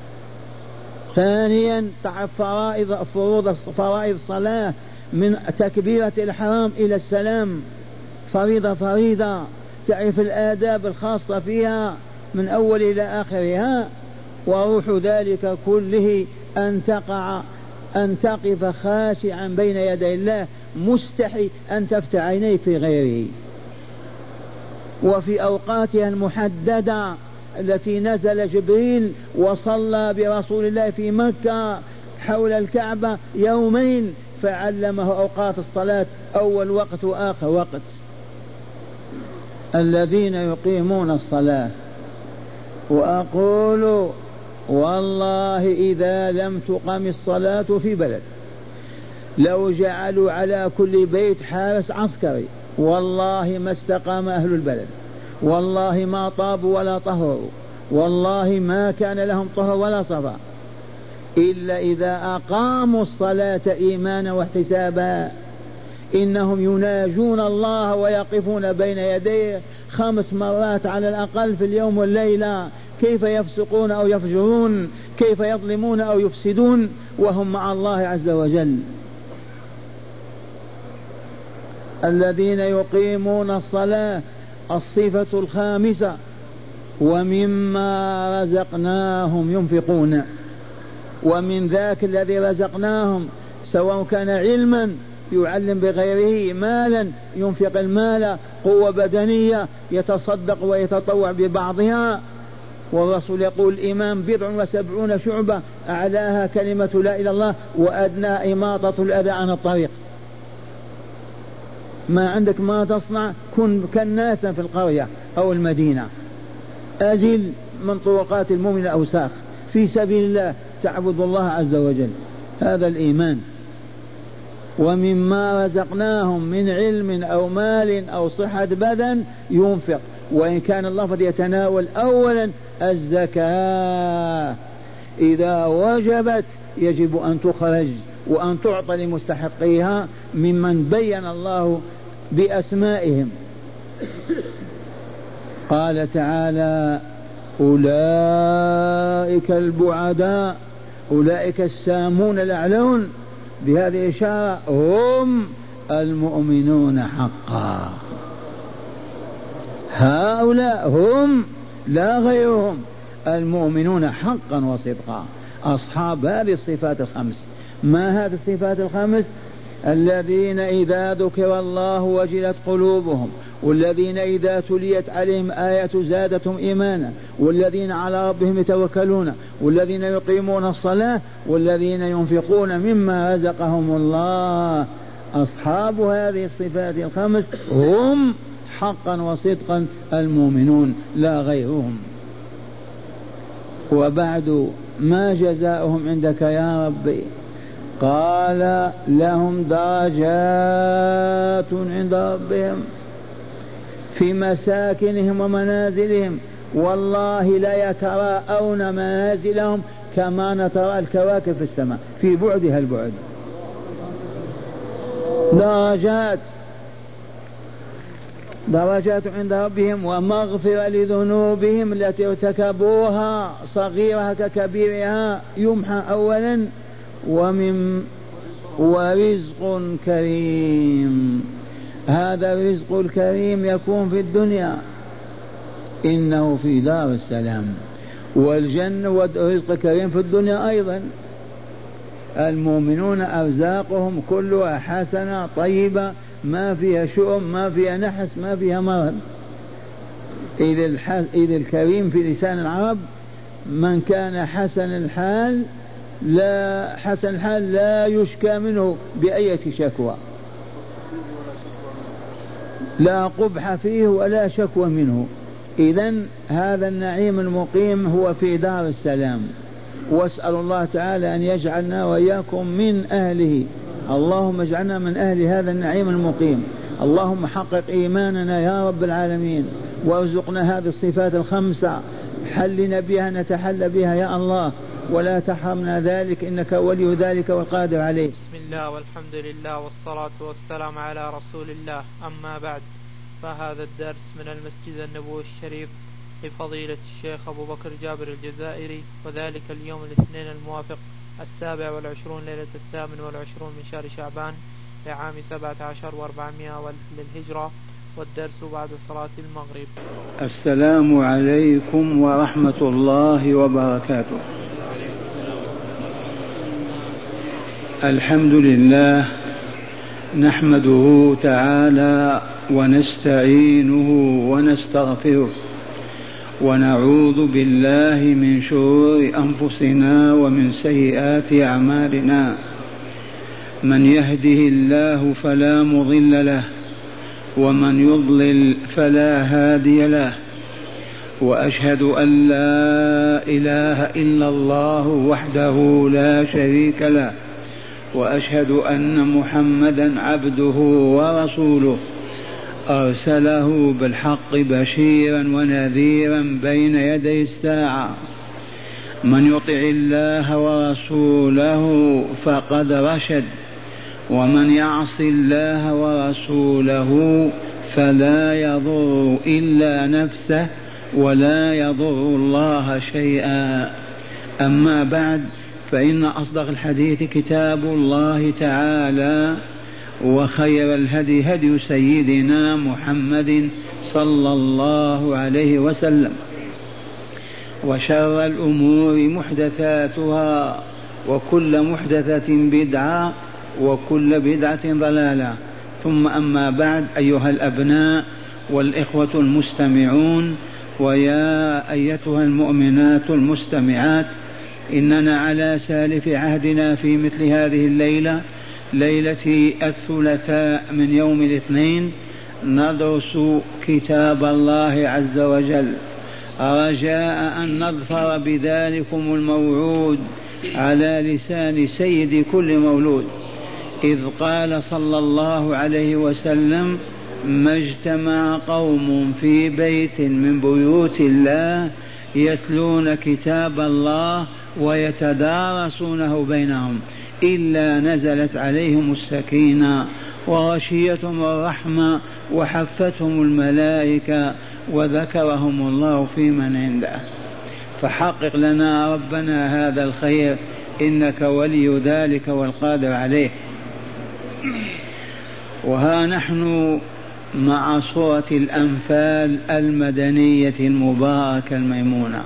ثانيا تعرف فرائض الصلاة من تكبيرة الإحرام إلى السلام، فريضة فريضة، تعرف الآداب الخاصة فيها من أول إلى آخرها. وروح ذلك كله أن تقف خاشعا بين يدي الله مستحي أن تفتح عينيك في غيره، وفي أوقاتها المحددة التي نزل جبريل وصلى برسول الله في مكة حول الكعبة يومين فعلمه أوقات الصلاة أول وقت وآخر وقت. الذين يقيمون الصلاة. وأقول والله إذا لم تقم الصلاة في بلد لو جعلوا على كل بيت حارس عسكري والله ما استقام أهل البلد، والله ما طابوا ولا طهروا، والله ما كان لهم طهر ولا صفا إلا إذا أقاموا الصلاة إيمانا واحتسابا. إنهم يناجون الله ويقفون بين يديه 5 مرات على الأقل في اليوم والليلة، كيف يفسقون أو يفجرون، كيف يظلمون أو يفسدون وهم مع الله عز وجل. الذين يقيمون الصلاة. الصفة الخامسة ومما رزقناهم ينفقون. ومن ذاك الذي رزقناهم سواء كان علما يعلم بغيره، مالا ينفق المال، قوة بدنية يتصدق ويتطوع ببعضها. والرسول يقول الإيمان 70 شعبة أعلاها كلمة لا إله إلا الله وأدنى إماطة الأذى عن الطريق. ما عندك ما تصنع كن كالناسا في القرية أو المدينة، أزل من طرقات المؤمن أوساخ في سبيل الله تعبد الله عز وجل. هذا الإيمان. ومما رزقناهم من علم أو مال أو صحة بدن ينفق، وإن كان اللفظ يتناول أولا الزكاة إذا وجبت يجب أن تخرج وأن تعطى لمستحقيها ممن بين الله بأسمائهم. قال تعالى أولئك البعداء، أولئك السامون الأعلون، بهذه الإشارة هم المؤمنون حقا. هؤلاء هم لا غيرهم المؤمنون حقا وصدقا، أصحاب هذه الصفات الخمس. ما هذه الصفات الخمس؟ الذين إذا ذكر الله وجلت قلوبهم، والذين إذا تليت عليهم آية زادتهم إيمانا، والذين على ربهم يتوكلون، والذين يقيمون الصلاة، والذين ينفقون مما رزقهم الله. أصحاب هذه الصفات الخمس هم حقا وصدقا المؤمنون لا غيرهم. وبعد ما جزاؤهم عندك يا ربي؟ قال لهم درجات عند ربهم في مساكنهم ومنازلهم، والله لا يتراءون منازلهم كما نترى الكواكب في السماء في بعدها البعد. درجات عند ربهم ومغفرة لذنوبهم التي ارتكبوها صغيرها ككبيرها يمحى أولا، ورزق كريم. هذا الرزق الكريم يكون في الدنيا، إنه في دار السلام. والجنة والرزق الكريم في الدنيا أيضا. المؤمنون أرزاقهم كلها حسنة طيبة، ما فيها شؤم، ما فيها نحس، ما فيها مرض. إذ الكريم في لسان العرب من كان حسن الحال لا يشكى منه بأية شكوى، لا قبح فيه ولا شكوى منه. إذن هذا النعيم المقيم هو في دار السلام. واسأل الله تعالى أن يجعلنا وإياكم من أهله. اللهم اجعلنا من أهل هذا النعيم المقيم. اللهم حقق إيماننا يا رب العالمين، وارزقنا هذه الصفات الخمسة، حلنا بها نتحلى بها يا الله، ولا تحرمنا ذلك إنك ولي ذلك والقادر عليه. بسم الله والحمد لله والصلاة والسلام على رسول الله. أما بعد، فهذا الدرس من المسجد النبوي الشريف لفضيلة الشيخ أبو بكر جابر الجزائري، وذلك اليوم الاثنين الموافق 27 ليلة 28 من شهر شعبان لعام 17 و400 للهجرة، والدرس بعد صلاة المغرب. السلام عليكم ورحمة الله وبركاته. الحمد لله نحمده تعالى ونستعينه ونستغفره، ونعوذ بالله من شرور أنفسنا ومن سيئات أعمالنا. من يهده الله فلا مضل له ومن يضلل فلا هادي له، وأشهد أن لا إله إلا الله وحده لا شريك له، وأشهد أن محمدا عبده ورسوله أرسله بالحق بشيرا ونذيرا بين يدي الساعة. من يطع الله ورسوله فقد رشد، ومن يعص الله ورسوله فلا يضر إلا نفسه ولا يضر الله شيئا. أما بعد، فإن أصدق الحديث كتاب الله تعالى، وخير الهدي هدي سيدنا محمد صلى الله عليه وسلم، وشر الأمور محدثاتها، وكل محدثة بدعة، وكل بدعة ضلالة. ثم أما بعد، أيها الأبناء والإخوة المستمعون، ويا أيتها المؤمنات المستمعات، إننا على سالف عهدنا في مثل هذه الليلة، ليلة الثلاثاء من يوم الاثنين، ندرس كتاب الله عز وجل، رجاء أن نظفر بذلكم الموعود على لسان سيد كل مولود، إذ قال صلى الله عليه وسلم: ما اجتمع قوم في بيت من بيوت الله يتلون كتاب الله ويتدارسونه بينهم إلا نزلت عليهم السكينة وغشيتهم الرحمة وحفتهم الملائكة وذكرهم الله في من عنده. فحقق لنا ربنا هذا الخير، إنك ولي ذلك والقادر عليه. وها نحن مع سورة الأنفال المدنية المباركة الميمونة،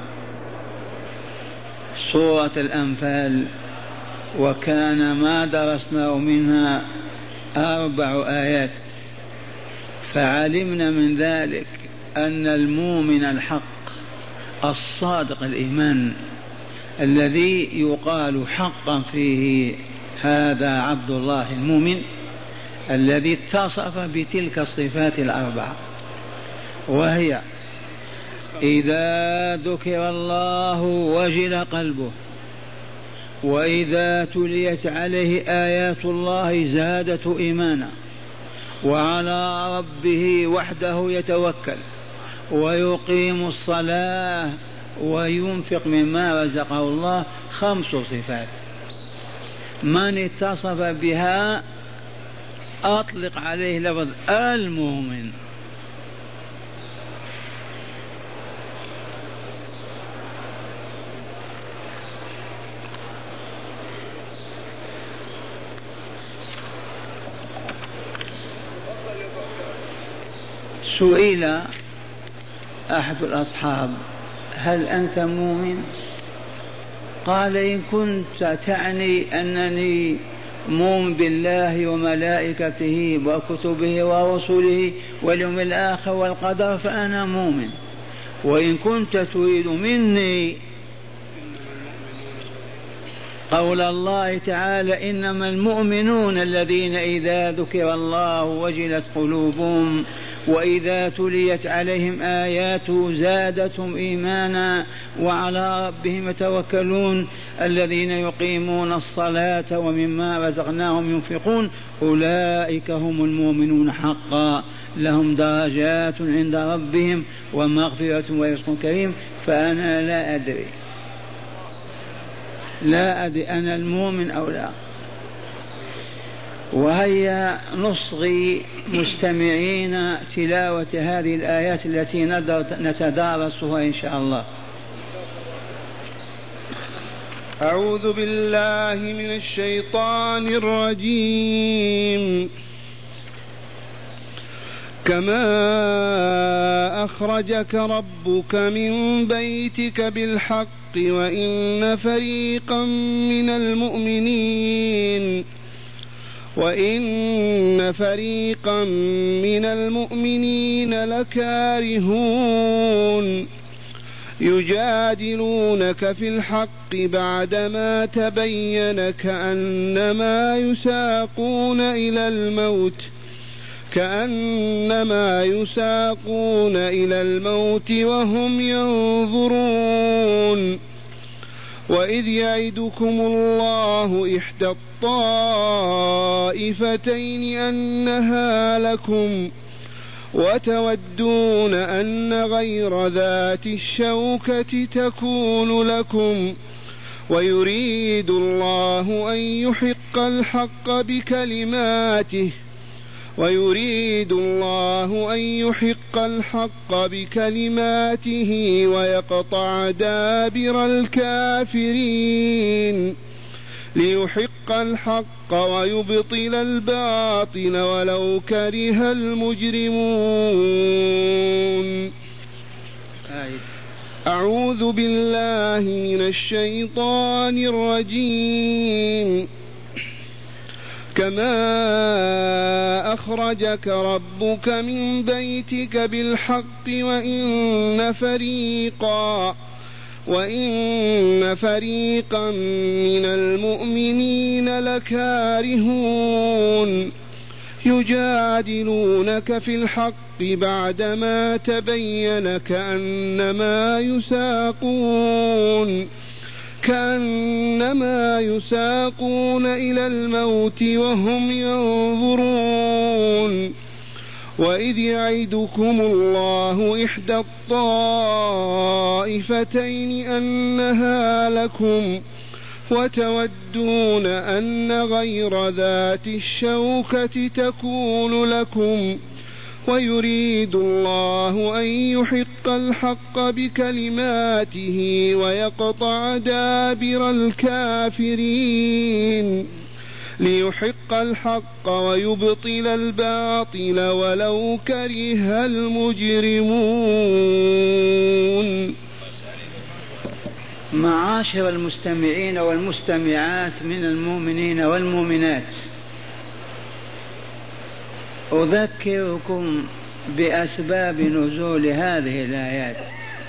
سورة الأنفال، وكان ما درسناه منها 4 آيات. فعلمنا من ذلك أن المؤمن الحق الصادق الإيمان الذي يقال حقا فيه هذا عبد الله المؤمن، الذي اتصف بتلك الصفات 4، وهي: إذا ذكر الله وجل قلبه، وإذا تليت عليه آيات الله زادته إيمانا، وعلى ربه وحده يتوكل، ويقيم الصلاة، وينفق مما رزقه الله. 5 صفات من اتصف بها أطلق عليه لفظ المؤمن. سئل أحد الأصحاب: هل أنت مؤمن؟ قال: إن كنت تعني أنني مؤمن بالله وملائكته وكتبه ورسله واليوم الآخر والقدر فأنا مؤمن، وإن كنت تريد مني قول الله تعالى: إنما المؤمنون الذين إذا ذكر الله وجلت قلوبهم وإذا تليت عليهم آياته زادتهم إيمانا وعلى ربهم يتوكلون الذين يقيمون الصلاة ومما رزقناهم ينفقون أولئك هم المؤمنون حقا لهم درجات عند ربهم ومغفرة ورزق كريم. فأنا لا أدري أنا المؤمن أو لا. وهيا نصغي مستمعين تلاوة هذه الآيات التي نتدارسها إن شاء الله. أعوذ بالله من الشيطان الرجيم. كما أخرجك ربك من بيتك بالحق وإن فريقا من المؤمنين لكارهون يجادلونك في الحق بعدما تبين كأنما يساقون إلى الموت وهم ينظرون. وإذ يعدكم الله إحدى الطائفتين أنها لكم وتودون أن غير ذات الشوكة تكون لكم ويريد الله أن يحق الحق بكلماته ويقطع دابر الكافرين ليحق الحق ويبطل الباطل ولو كره المجرمون. أعوذ بالله من الشيطان الرجيم. كما أخرجك ربك من بيتك بالحق وإن فريقا من المؤمنين لكارهون يجادلونك في الحق بعدما تبين كأنما يساقون إلى الموت وهم ينظرون. وإذ يعدكم الله إحدى الطائفتين أنها لكم وتودون أن غير ذات الشوكة تكون لكم ويريد الله أن يحق الحق بكلماته ويقطع دابر الكافرين ليحق الحق ويبطل الباطل ولو كره المجرمون. معاشر المستمعين والمستمعات من المؤمنين والمؤمنات، أذكركم بأسباب نزول هذه الآيات.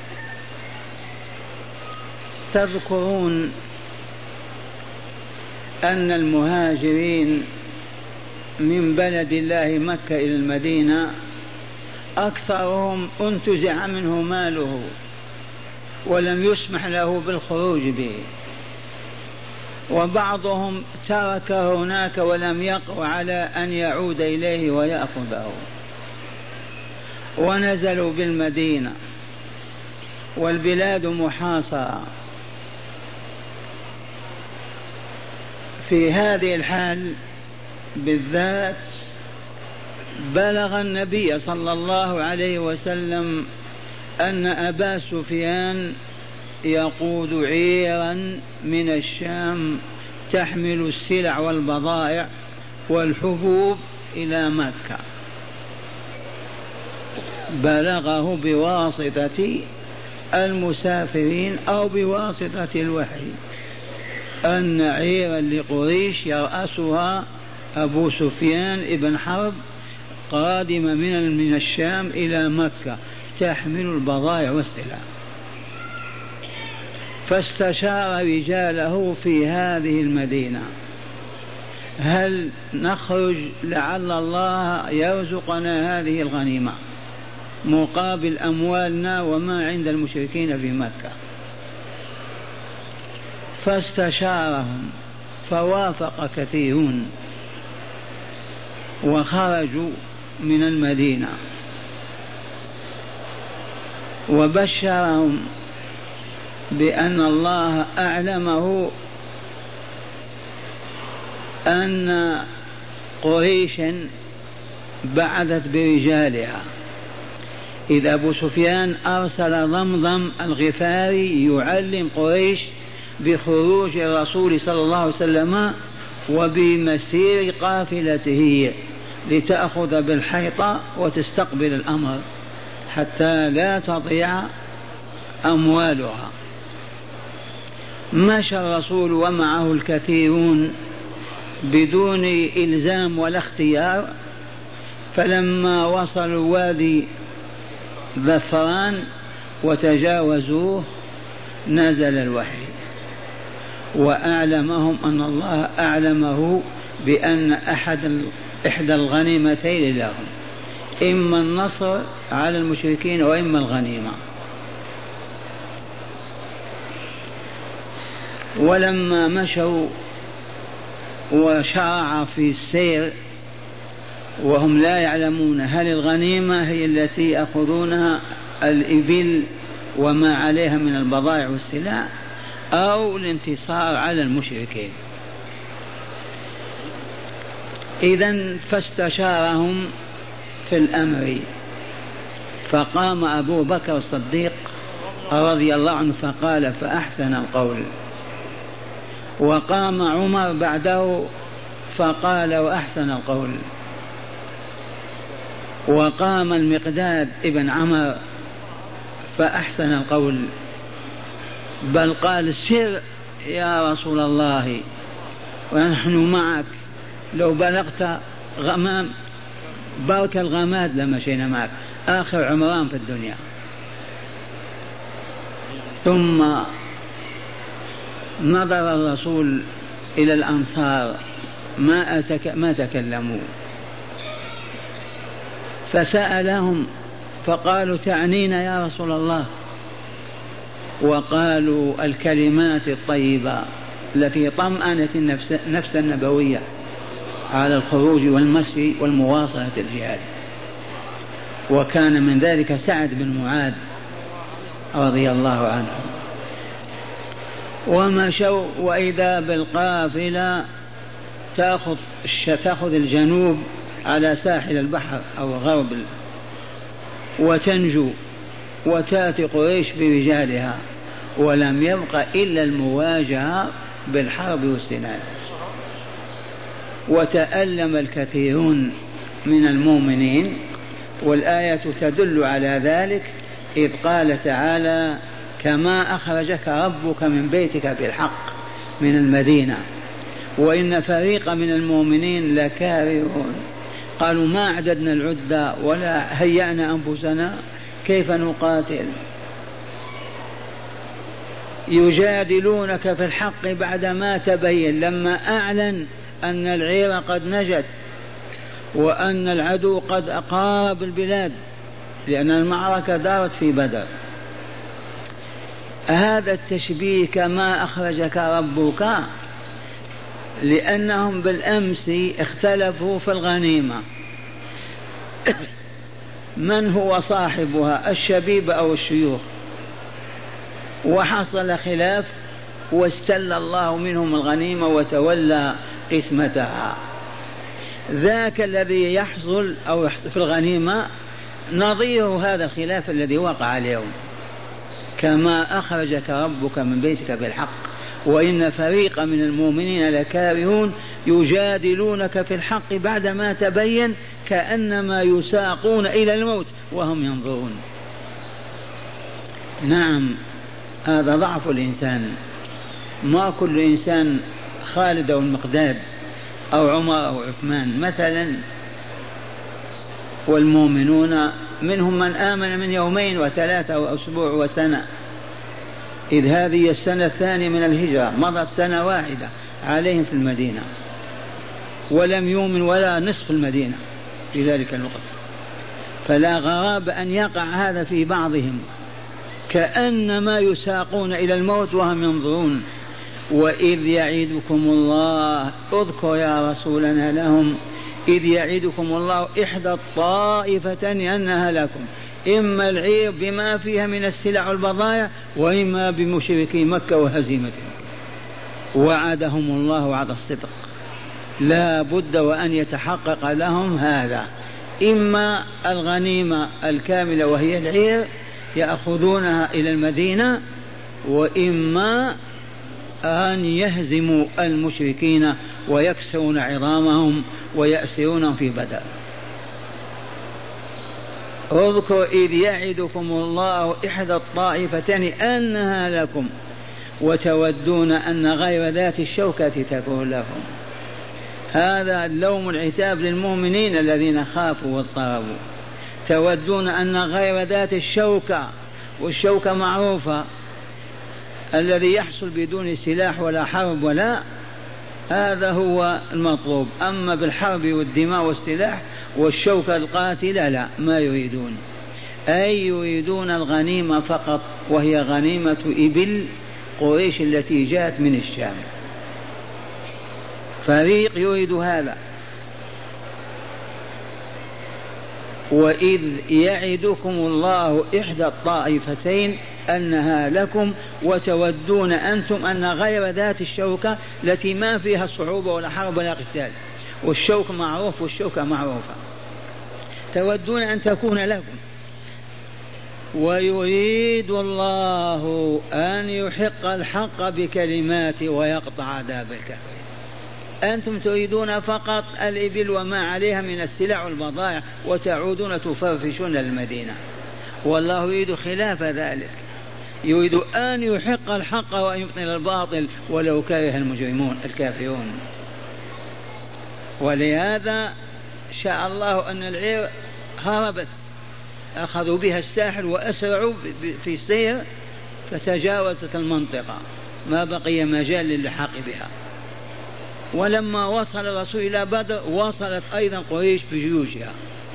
تذكرون أن المهاجرين من بلد الله مكة إلى المدينة أكثرهم انتزع منه ماله ولم يسمح له بالخروج به، وبعضهم ترك هناك ولم يقع على أن يعود إليه ويأخذه، ونزلوا بالمدينة والبلاد محاصرة. في هذه الحال بالذات بلغ النبي صلى الله عليه وسلم أن أبا سفيان يقود عيرا من الشام تحمل السلع والبضائع والحبوب إلى مكة. بلغه بواسطة المسافرين أو بواسطة الوحي أن عيرا لقريش يرأسها أبو سفيان ابن حرب قادمة من الشام إلى مكة تحمل البضائع والسلع. فاستشار رجاله في هذه المدينة: هل نخرج لعل الله يرزقنا هذه الغنيمة مقابل أموالنا وما عند المشركين في مكة؟ فاستشارهم فوافق كثيرون وخرجوا من المدينة، وبشرهم بأن الله أعلمه أن قريشا بعثت برجالها. إذا أبو سفيان أرسل ضمضم الغفاري يعلم قريش بخروج الرسول صلى الله عليه وسلم وبمسير قافلته لتأخذ بالحيطة وتستقبل الأمر حتى لا تضيع أموالها. مشى الرسول ومعه الكثيرون بدون إلزام ولا اختيار، فلما وصلوا وادي ظفران وتجاوزوه نزل الوحي وأعلمهم أن الله أعلمه بأن إحدى الغنيمتين لهم، إما النصر على المشركين وإما الغنيمة. ولما مشوا وشرع في السير وهم لا يعلمون هل الغنيمة هي التي يأخذونها الإبل وما عليها من البضائع والسلاح أو الانتصار على المشركين، إذن فاستشارهم في الأمر، فقام أبو بكر الصديق رضي الله عنه فقال فأحسن القول، وقام عمر بعده فقال وأحسن القول، وقام المقداد ابن عمر فأحسن القول، بل قال سر يا رسول الله ونحن معك، لو بلغت غمام برك الغماد لمشينا معك، آخر عمران في الدنيا. ثم نظر الرسول إلى الأنصار ما تكلموا، فسألهم فقالوا تعنينا يا رسول الله، وقالوا الكلمات الطيبة التي طمأنت النفس النبوية على الخروج والمشي والمواصلة الجهاد. وكان من ذلك سعد بن معاذ رضي الله عنه. ومشوا وإذا بالقافلة تأخذ الجنوب على ساحل البحر أو غرب وتنجو وتأتي قريش برجالها، ولم يبق إلا المواجهة بالحرب والسنان. وتألم الكثيرون من المؤمنين، والآية تدل على ذلك إذ قال تعالى كما أخرجك ربك من بيتك بالحق من المدينة وإن فريق من المؤمنين لكارهون، قالوا ما أعددنا العدة ولا هيأنا أنفسنا كيف نقاتل، يجادلونك في الحق بعدما تبين، لما أعلن أن العير قد نجت وأن العدو قد أقارب البلاد، لأن المعركة دارت في بدر. هذا التشبيه كما أخرجك ربك، لأنهم بالأمس اختلفوا في الغنيمة من هو صاحبها، الشبيب أو الشيوخ، وحصل خلاف واستل الله منهم الغنيمة وتولى قسمتها. ذاك الذي يحصل أو في الغنيمة نظير هذا الخلاف الذي وقع اليوم، كما أخرجك ربك من بيتك بالحق وإن فريق من المؤمنين لكارهون يجادلونك في الحق بعدما تبين كأنما يساقون إلى الموت وهم ينظرون. نعم، هذا ضعف الإنسان، ما كل إنسان خالد أو المقداد أو عمر أو عثمان مثلا، والمؤمنون منهم من آمن من يومين وثلاثة وأسبوع وسنة، إذ هذه السنة الثانية من الهجرة، مضت سنة واحدة عليهم في المدينة ولم يؤمن ولا نصف المدينة في ذلك الوقت، فلا غراب أن يقع هذا في بعضهم كأنما يساقون إلى الموت وهم ينظرون. وإذ يعدكم الله، اذكر يا رسولنا لهم، إذ يعدكم الله إحدى الطائفتين أنها لكم، إما العير بما فيها من السلع والبضائع وإما بمشركي مكة وهزيمتهم. وعدهم الله وعد الصدق، لا بد وأن يتحقق لهم هذا، إما الغنيمة الكاملة وهي العير يأخذونها إلى المدينة، وإما أن يهزموا المشركين ويكسرون عظامهم ويأسرونهم في بدر. اذكر إذ يعدكم الله إحدى الطائفتين أنها لكم وتودون أن غير ذات الشوكة تكون لكم. هذا اللوم العتاب للمؤمنين الذين خافوا واضطربوا، تودون أن غير ذات الشوكة والشوكة معروفة، الذي يحصل بدون سلاح ولا حرب ولا، هذا هو المطلوب. أما بالحرب والدماء والسلاح والشوكة القاتلة لا، ما يريدون، أي يريدون الغنيمة فقط، وهي غنيمة إبل قريش التي جاءت من الشام. فريق يريد هذا. وإذ يعدكم الله إحدى الطائفتين أنها لكم وتودون أنتم أن غير ذات الشوكة التي ما فيها صعوبة ولا حرب ولا قتال، والشوك معروف والشوكة معروفة، تودون أن تكون لكم. ويريد الله أن يحق الحق بكلماته ويقطع دابر الكافرين. أنتم تريدون فقط الإبل وما عليها من السلع والبضائع وتعودون تفرفشون المدينة، والله يريد خلاف ذلك، يريد أن يحق الحق ويبطل الباطل ولو كره المجرمون الكافرون. ولهذا شاء الله أن العير هربت، أخذوا بها الساحل وأسرعوا في السير فتجاوزت المنطقة، ما بقي مجال للحاق بها. ولما وصل الرسول إلى بدر وصلت أيضا قريش بجيوشها.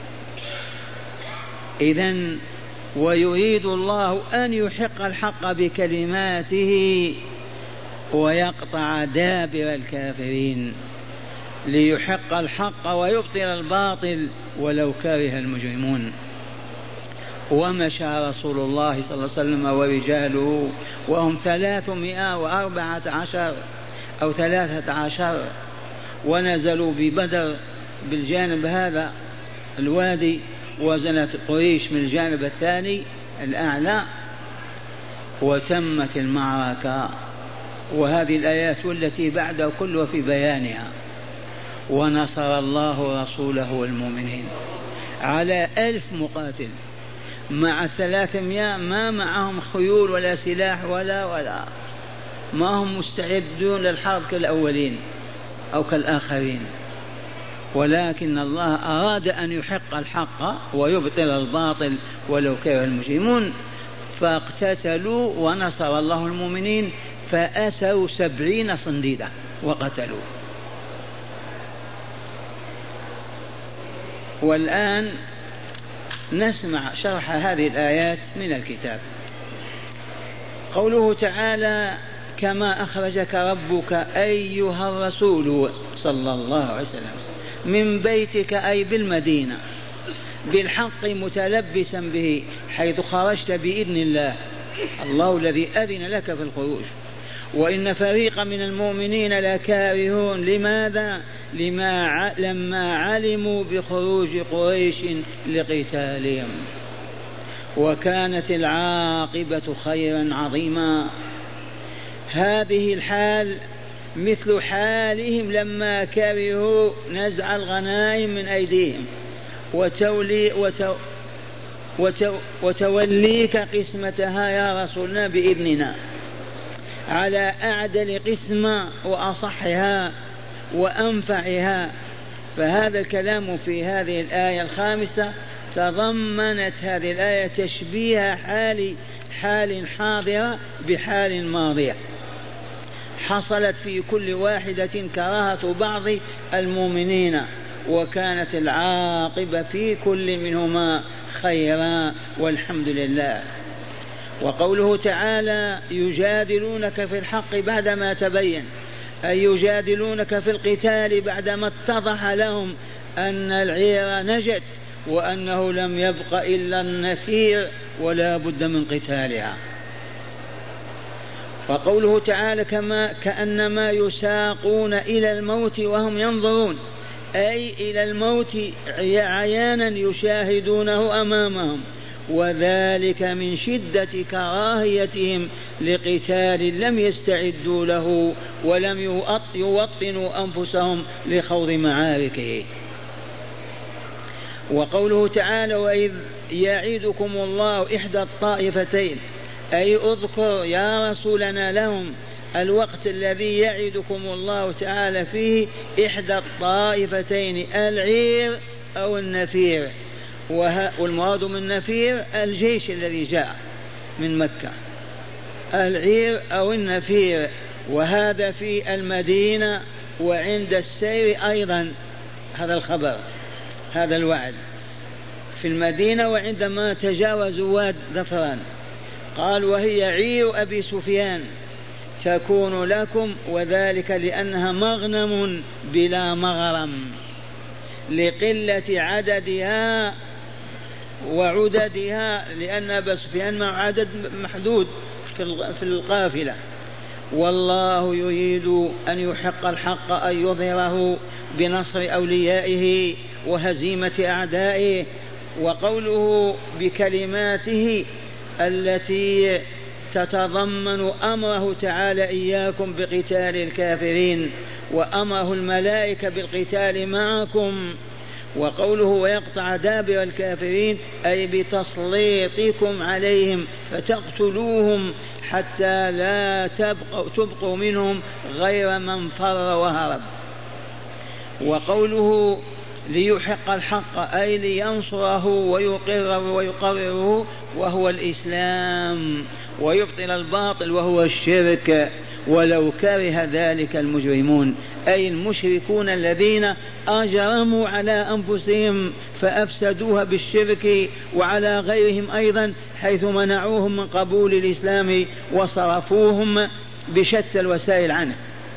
إذن ويريد الله أن يحق الحق بكلماته ويقطع دابر الكافرين، ليحق الحق ويبطل الباطل ولو كره المجرمون. ومشى رسول الله صلى الله عليه وسلم ورجاله وهم 314 أو 13، ونزلوا ببدر بالجانب هذا الوادي، وزنت قريش من الجانب الثاني الأعلى، وتمت المعركة. وهذه الآيات والتي بعدها كلها في بيانها. ونصر الله رسوله والمؤمنين على 1000 مقاتل مع 300 ما معهم خيول ولا سلاح ولا ما هم مستعدون للحرب كالأولين أو كالآخرين، ولكن الله أراد أن يحق الحق ويبطل الباطل ولو كره المجرمون، فاقتتلوا ونصر الله المؤمنين، فأسروا 70 صنديدا وقتلوا. والآن نسمع شرح هذه الآيات من الكتاب. قوله تعالى: كما أخرجك ربك أيها الرسول صلى الله عليه وسلم من بيتك، أي بالمدينة، بالحق متلبسا به، حيث خرجت بإذن الله، الله الذي أذن لك في الخروج. وإن فريقا من المؤمنين لكارهون. لماذا؟ لما علموا بخروج قريش لقتالهم، وكانت العاقبة خيرا عظيما. هذه الحال مثل حالهم لما كرهوا نزع الغنائم من أيديهم وتوليك قسمتها يا رسولنا بإذننا على أعدل قسمة وأصحها وأنفعها. فهذا الكلام في هذه الآية الخامسة تضمنت هذه الآية تشبيه حال حاضرة بحال ماضية، حصلت في كل واحدة كراهة بعض المؤمنين، وكانت العاقبة في كل منهما خيرا والحمد لله. وقوله تعالى: يجادلونك في الحق بعدما تبين، أي يجادلونك في القتال بعدما اتضح لهم أن العير نجت وأنه لم يبق إلا النفير ولا بد من قتالها. وقوله تعالى: كأنما يساقون إلى الموت وهم ينظرون، أي إلى الموت عيانا يشاهدونه أمامهم، وذلك من شدة كراهيتهم لقتال لم يستعدوا له ولم يوطنوا أنفسهم لخوض معاركه. وقوله تعالى: وإذ يعدكم الله إحدى الطائفتين، أي اذكر يا رسولنا لهم الوقت الذي يعدكم الله تعالى فيه إحدى الطائفتين، العير أو النفير. والمراد من النفير الجيش الذي جاء، من مكة، العير أو النفير، وهذا في المدينة وعند السير أيضا. هذا الخبر، هذا الوعد في المدينة وعندما تجاوزوا واد ظفران. قال وهي عير أبي سفيان تكون لكم، وذلك لأنها مغنم بلا مغرم لقلة عددها وعددها، لأن أبا سفيان مع عدد محدود في القافلة. والله يريد أن يحق الحق، أن يظهره بنصر أوليائه وهزيمة أعدائه. وقوله بكلماته التي تتضمن أمره تعالى إياكم بقتال الكافرين، وأمره الملائكة بالقتال معكم. وقوله ويقطع دابر الكافرين أي بتسليطكم عليهم فتقتلوهم حتى لا تبقوا منهم غير من فر وهرب. وقوله ليحق الحق أي لينصره ويقرره وهو الإسلام، ويبطل الباطل وهو الشرك ولو كره ذلك المجرمون، أي المشركون الذين أجرموا على أنفسهم فأفسدوها بالشرك وعلى غيرهم أيضا، حيث منعوهم من قبول الإسلام وصرفوهم بشتى الوسائل عنه.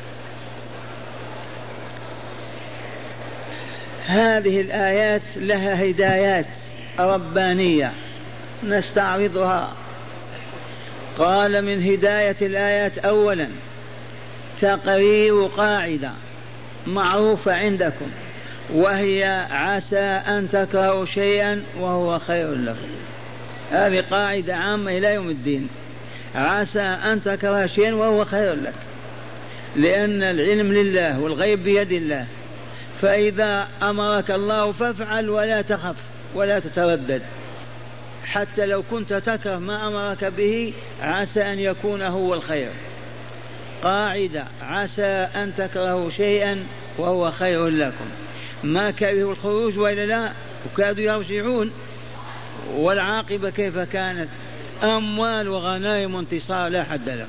هذه الآيات لها هدايات ربانية نستعرضها. قال من هداية الآيات أولا تقرير قاعدة معروفة عندكم، وهي عسى أن تكرهوا شيئا وهو خير لكم. هذه قاعدة عامة إلى يوم الدين، عسى أن تكره شيئا وهو خير لك، لأن العلم لله والغيب بيد الله. فإذا أمرك الله فافعل ولا تخف ولا تتردد، حتى لو كنت تكره ما أمرك به عسى أن يكون هو الخير. قاعدة عسى أن تكرهوا شيئا وهو خير لكم. ما كرهوا الخروج وإلا لا، وكادوا يرجعون، والعاقبة كيف كانت؟ أموال وغنائم وانتصار لا حد له.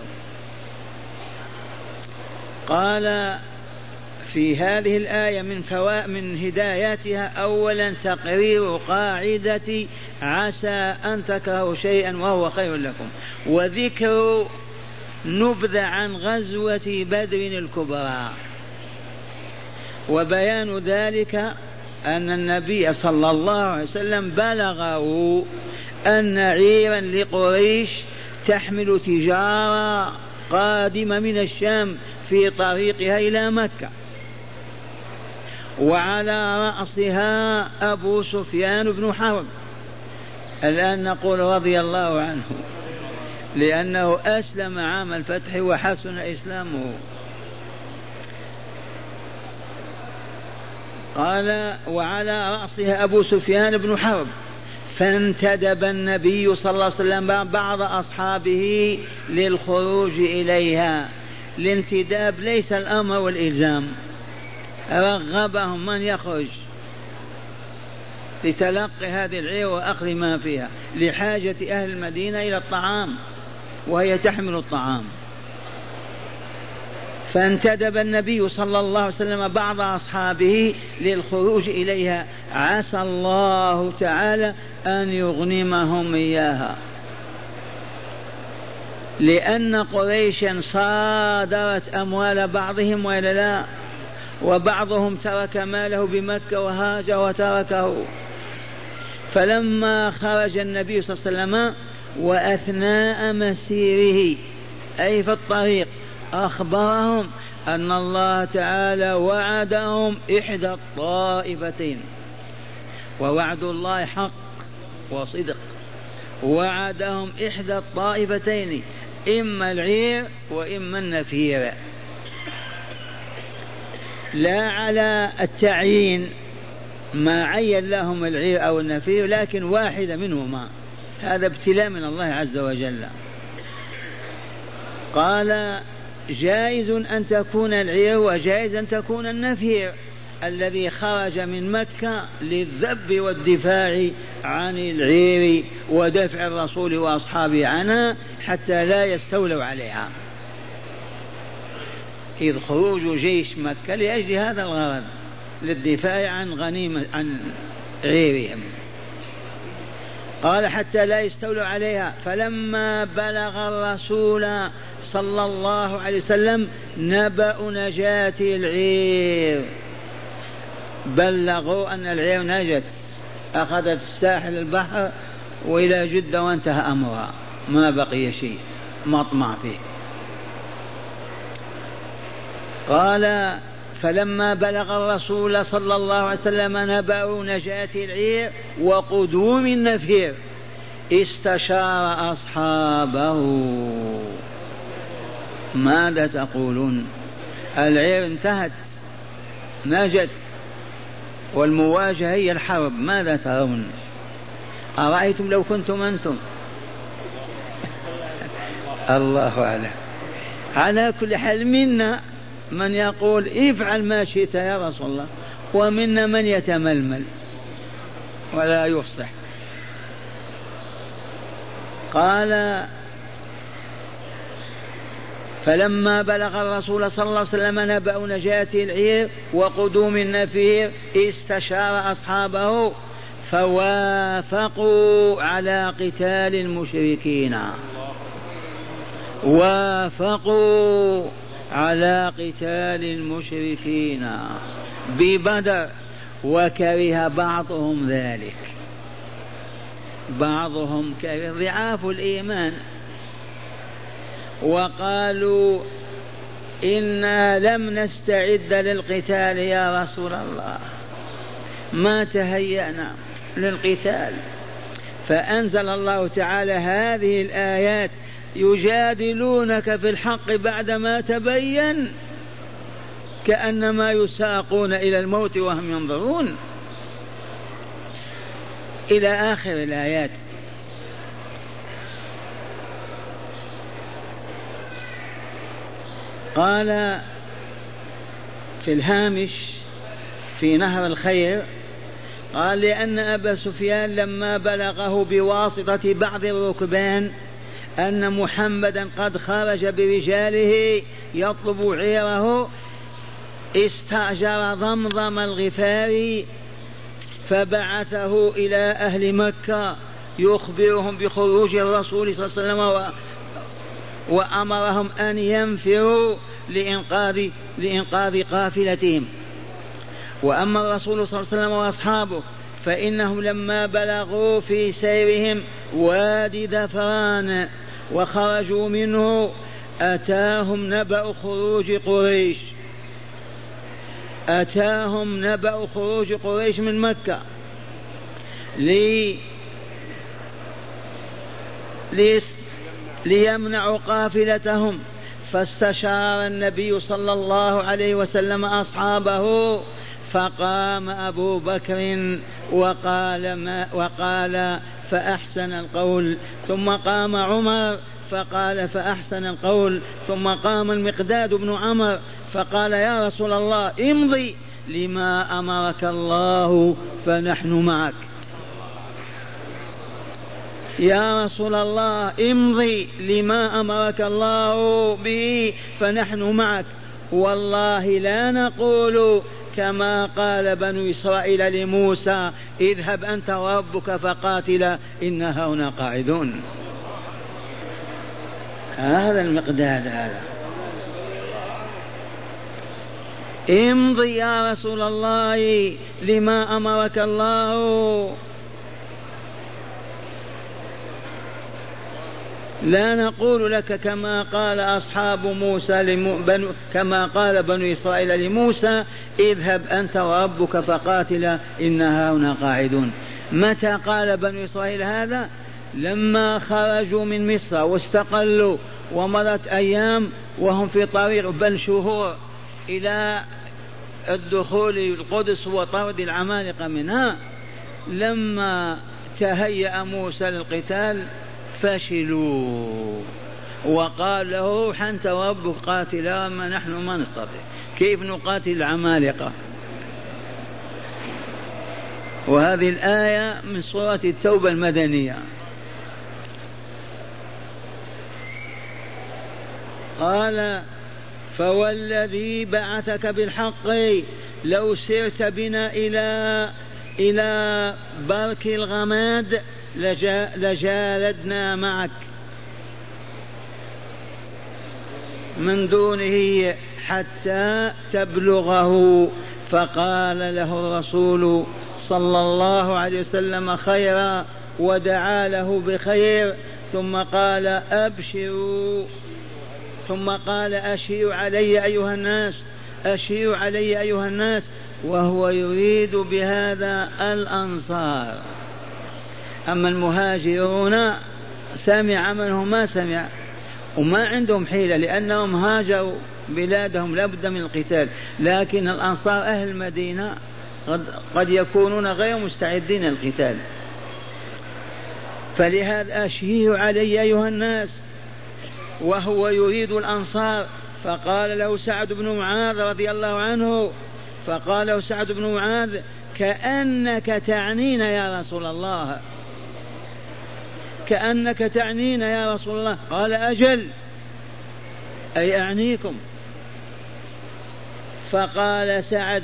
قال في هذه الآية من هداياتها أولا تقرير قاعدة عسى أن تكرهوا شيئا وهو خير لكم، وذكر نبذة عن غزوة بدر الكبرى، وبيان ذلك أن النبي صلى الله عليه وسلم بلغه أن عيرا لقريش تحمل تجارة قادمة من الشام في طريقها إلى مكة، وعلى رأسها أبو سفيان بن حرب. الآن نقول رضي الله عنه، لأنه أسلم عام الفتح وحسن إسلامه. قال وعلى رأسها أبو سفيان بن حرب. فانتدب النبي صلى الله عليه وسلم بعض أصحابه للخروج إليها. الانتداب ليس الأمر والإلزام، رغبهم من يخرج لتلقي هذه العير وأخذ ما فيها، لحاجة أهل المدينة إلى الطعام وهي تحمل الطعام. فانتدب النبي صلى الله عليه وسلم بعض أصحابه للخروج إليها، عسى الله تعالى أن يغنمهم إياها، لأن قريشا صادرت أموال بعضهم وإلا لا، وبعضهم ترك ماله بمكة وهاجر وتركه. فلما خرج النبي صلى الله عليه وسلم وأثناء مسيره أي في الطريق أخبرهم أن الله تعالى وعدهم إحدى الطائفتين، ووعد الله حق وصدق. وعدهم إحدى الطائفتين، إما العير وإما النفير، لا على التعيين ما عين لهم العير أو النفير، لكن واحدة منهما. هذا ابتلاء من الله عز وجل. قال جائز أن تكون العير وجائز أن تكون النفير، الذي خرج من مكة للذب والدفاع عن العير ودفع الرسول وأصحابه عنها حتى لا يستولوا عليها، إذ خروج جيش مكة لأجل هذا الغرض، للدفاع عن غنيمة عن عيرهم. قال حتى لا يستولوا عليها. فلما بلغ الرسول صلى الله عليه وسلم نبأ نجاة العير، بلغوا أن العير نجت، أخذت الساحل البحر وإلى جدة وانتهى أمرها، ما بقي شيء مطمع فيه. قال فلما بلغ الرسول صلى الله عليه وسلم نبأ نجاة العير وقدوم النفير استشار أصحابه. ماذا تقولون؟ العير انتهت نجت والمواجهة هي الحرب، ماذا ترون؟ أرأيتم لو كنتم أنتم؟ الله أعلم. على كل حال منا من يقول افعل ما شئت يا رسول الله، ومنا من يتململ ولا يفصح. قال فلما بلغ الرسول صلى الله عليه وسلم نبأ نجاة العير وقدوم النفير استشار أصحابه فوافقوا على قتال المشركين، وافقوا على قتال المشركين ببدر، وكره بعضهم ذلك، بعضهم كره ضعاف الإيمان، وقالوا إنا لم نستعد للقتال يا رسول الله، ما تهيأنا للقتال. فأنزل الله تعالى هذه الآيات يجادلونك في الحق بعدما تبين كأنما يساقون إلى الموت وهم ينظرون، إلى آخر الآيات. قال في الهامش في نهر الخير، قال لأن أبا سفيان لما بلغه بواسطة بعض الركبان أن محمدا قد خرج برجاله يطلب عيره استأجر ضمضم الغفاري فبعثه إلى أهل مكة يخبرهم بخروج الرسول صلى الله عليه وسلم وأمرهم أن ينفروا لإنقاذ قافلتهم. وأما الرسول صلى الله عليه وسلم وأصحابه فإنهم لما بلغوا في سيرهم وادي ذفران وخرجوا منه أتاهم نبأ خروج قريش، أتاهم نبأ خروج قريش من مكة ليمنعوا قافلتهم. فاستشار النبي صلى الله عليه وسلم أصحابه، فقام أبو بكر وقال فأحسن القول، ثم قام عمر فقال فأحسن القول، ثم قام المقداد بن عمرو فقال يا رسول الله امضي لما أمرك الله فنحن معك، يا رسول الله امضي لما أمرك الله به فنحن معك، والله لا نقول كما قال بنو إسرائيل لموسى اذهب أنت وربك فقاتلا إنا هنا قاعدون. هذا المقداد، هذا امضي يا رسول الله لما أمرك الله، لا نقول لك كما قال أصحاب موسى كما قال بنو إسرائيل لموسى اذهب أنت وربك فقاتلا إنا هنا قاعدون. متى قال بنو إسرائيل هذا؟ لما خرجوا من مصر واستقلوا ومضت أيام وهم في طريق بل شهور إلى الدخول القدس وطرد العمالقة منها. لما تهيأ موسى للقتال فشلوا وقال له روح أنت وربك قاتلا ما نحن ما نستطيع، كيف نقاتل العمالقة؟ وهذه الآية من سورة التوبة المدنية. قال فوالذي بعثك بالحق لو سرت بنا إلى برك الغماد لجالدنا معك من دونه حتى تبلغه. فقال له الرسول صلى الله عليه وسلم خيرا ودعا له بخير، ثم قال أبشروا، ثم قال أشيروا علي أيها الناس، أشيروا علي أيها الناس، وهو يريد بهذا الأنصار. أما المهاجرون سمع منهم ما سمع وما عندهم حيلة لأنهم هاجروا بلادهم لابد من القتال، لكن الأنصار أهل المدينة قد يكونون غير مستعدين للقتال. فلهذا أشيروا علي أيها الناس وهو يريد الأنصار. فقال له سعد بن معاذ رضي الله عنه، فقال له سعد بن معاذ كأنك تعنينا يا رسول الله، كأنك تعنينا يا رسول الله. قال أجل أي أعنيكم. فقال سعد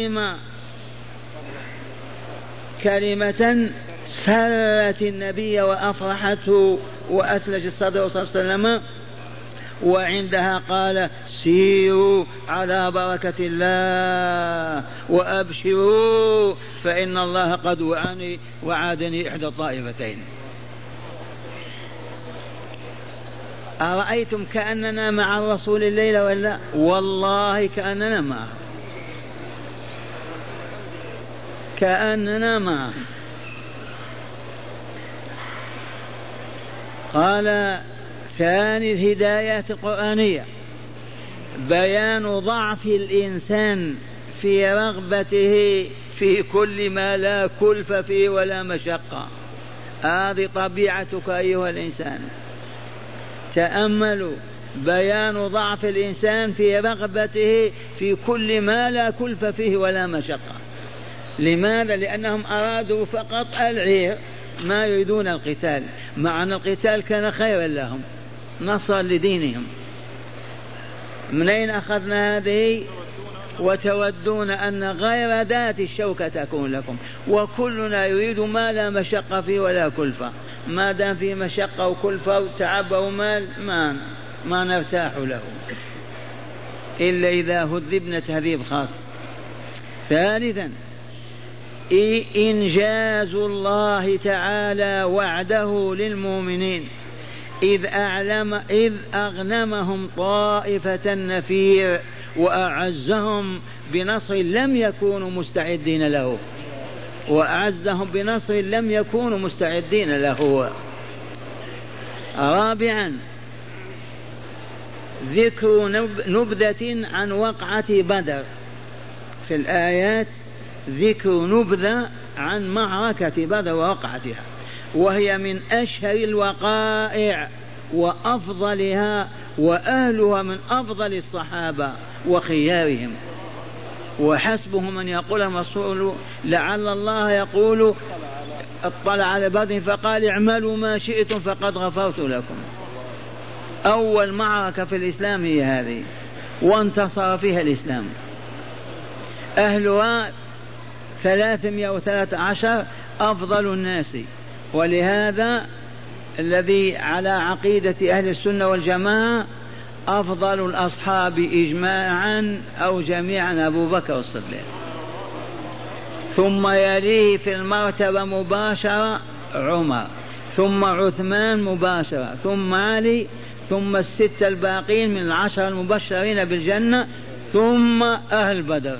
كلمة سرت النبي وأفرحته وأثلج صدره صلى الله عليه وسلم، وعندها قال سيروا على بركة الله وأبشروا فإن الله قد وعدني إحدى الطائفتين. أرأيتم كأننا مع الرسول الليلة ولا؟ والله كأننا معه، كأننا معه. قال ثاني الهدايات القرآنية بيان ضعف الإنسان في رغبته في كل ما لا كلف فيه ولا مشقة. هذه طبيعتك أيها الإنسان. تأملوا بيان ضعف الإنسان في رغبته في كل ما لا كلف فيه ولا مشقة. لماذا؟ لأنهم أرادوا فقط العير، ما يريدون القتال، مع أن القتال كان خيرا لهم نصرا لدينهم. من أين أخذنا هذه؟ وتودون أن غير ذات الشوكة تكون لكم، وكلنا يريد ما لا مشقة فيه ولا كلفة. ما دام فيه مشقة وكلفة وتعب ومال ما نرتاح له إلا إذا هذبنا تهذيب خاص. ثالثا إنجاز الله تعالى وعده للمؤمنين إذ أغنمهم طائفة نفير وأعزهم بنصر لم يكونوا مستعدين له، وأعزهم بنصر لم يكونوا مستعدين له. رابعا ذكر نبذة عن وقعة بدر. في الآيات ذكر نبذة عن معركة بدر ووقعتها، وهي من أشهر الوقائع وأفضلها، وأهلها من أفضل الصحابة وخيارهم. وحسبهم أن يقول الرسول لعل الله يقول اطلع على بدر فقال اعملوا ما شئتم فقد غفرت لكم. أول معركة في الإسلام هي هذه، وانتصر فيها الإسلام. أهلها 313 أفضل الناس. ولهذا الذي على عقيدة أهل السنة والجماعة أفضل الأصحاب إجماعا أو جميعا أبو بكر الصديق، ثم يليه في المرتبة مباشرة عمر، ثم عثمان مباشرة، ثم علي، ثم الستة الباقين من العشر المبشرين بالجنة، ثم أهل بدر.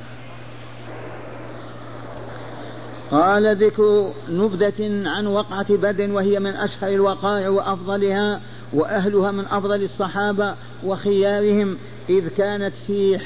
قال ذكر نبذة عن وقعة بدر وهي من أشهر الوقائع وأفضلها، وأهلها من أفضل الصحابة وخيارهم، إذ كانت في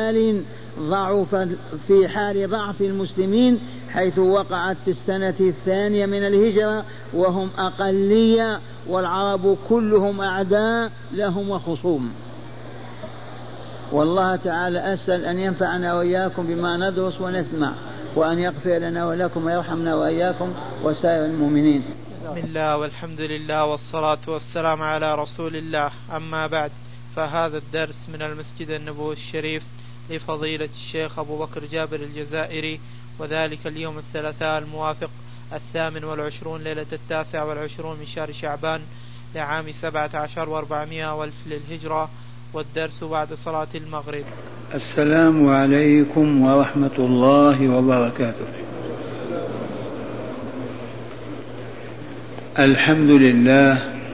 حال ضعف المسلمين، حيث وقعت في السنة الثانية من الهجرة وهم أقلية، والعرب كلهم أعداء لهم وخصوم. والله تعالى أسأل أن ينفعنا وإياكم بما ندرس ونسمع، وأن يغفر لنا ولكم ويرحمنا وإياكم وسائر المؤمنين. بسم الله والحمد لله والصلاة والسلام على رسول الله. أما بعد، فهذا الدرس من المسجد النبوي الشريف لفضيلة الشيخ أبو بكر جابر الجزائري، وذلك اليوم الثلاثاء الموافق 28 ليلة 29 من شهر شعبان لعام 17 و400 للهجرة، والدرس بعد صلاة المغرب. السلام عليكم ورحمة الله وبركاته. الحمد لله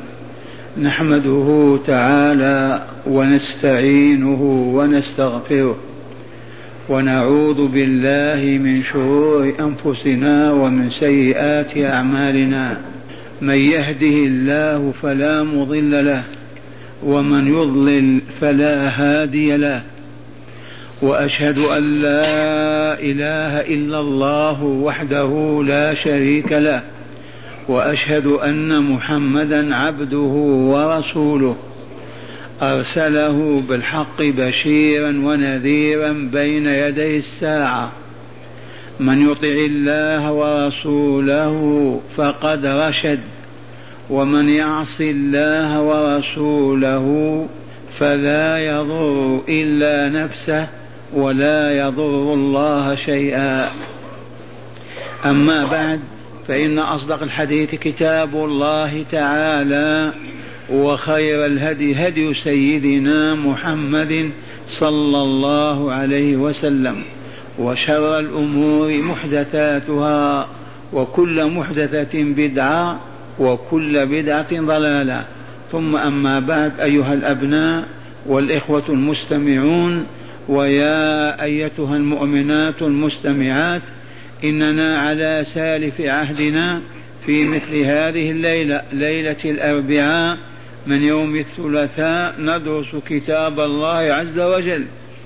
نحمده تعالى ونستعينه ونستغفره ونعوذ بالله من شرور أنفسنا ومن سيئات أعمالنا. من يهده الله فلا مضل له ومن يضلل فلا هادي له، وأشهد أن لا إله إلا الله وحده لا شريك له، وأشهد أن محمدا عبده ورسوله أرسله بالحق بشيرا ونذيرا بين يدي الساعة. من يطع الله ورسوله فقد رشد، ومن يعص الله ورسوله فلا يضر إلا نفسه ولا يضر الله شيئا. أما بعد، فإن أصدق الحديث كتاب الله تعالى، وخير الهدي هدي سيدنا محمد صلى الله عليه وسلم، وشر الأمور محدثاتها، وكل محدثة بدعة، وكل بدعة ضلالة. ثم أما بعد، أيها الأبناء والإخوة المستمعون، ويا أيتها المؤمنات المستمعات، إننا على سالف عهدنا في مثل هذه الليلة، ليلة الأربعاء من يوم الثلاثاء، ندرس كتاب الله عز وجل،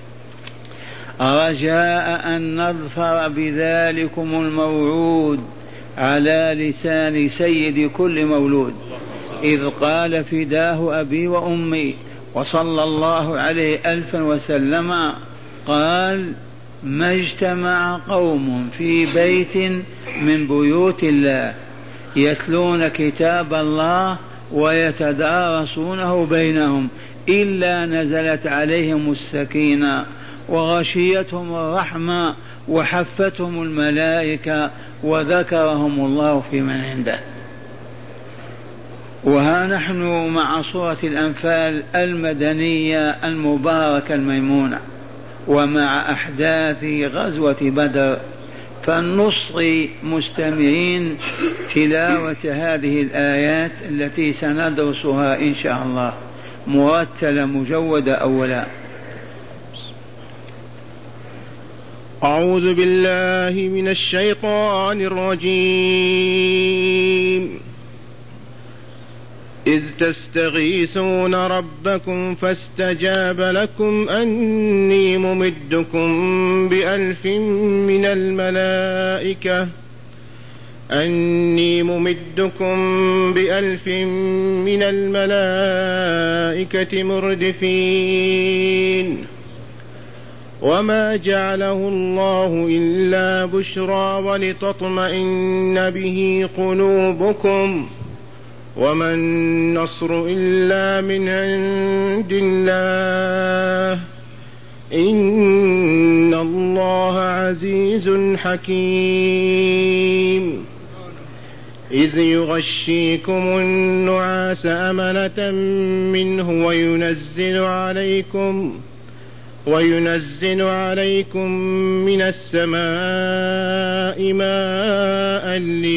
رجاء أن نظفر بذلكم الموعود على لسان سيد كل مولود، إذ قال فداه أبي وأمي وصلى الله عليه 1000 وسلم، قال: ما اجتمع قوم في بيت من بيوت الله يتلون كتاب الله ويتدارسونه بينهم إلا نزلت عليهم السكينة وغشيتهم الرحمة وحفتهم الملائكة وذكرهم الله في من عنده. وها نحن مع سورة الأنفال المدنية المباركة الميمونة، ومع أحداث غزوة بدر، فلنصغي مستمعين تلاوة هذه الآيات التي سندرسها إن شاء الله مرتلة مجودة. أولا، أعوذ بالله من الشيطان الرجيم. إذ تستغيثون ربكم فاستجاب لكم أني ممدكم ب1000 من الملائكة مردفين. وما جعله الله إلا بشرى ولتطمئن به قلوبكم، وما النصر إلا من عند الله، إن الله عزيز حكيم. إذ يغشيكم النعاس أمنة منه وينزل عليكم من السماء ماء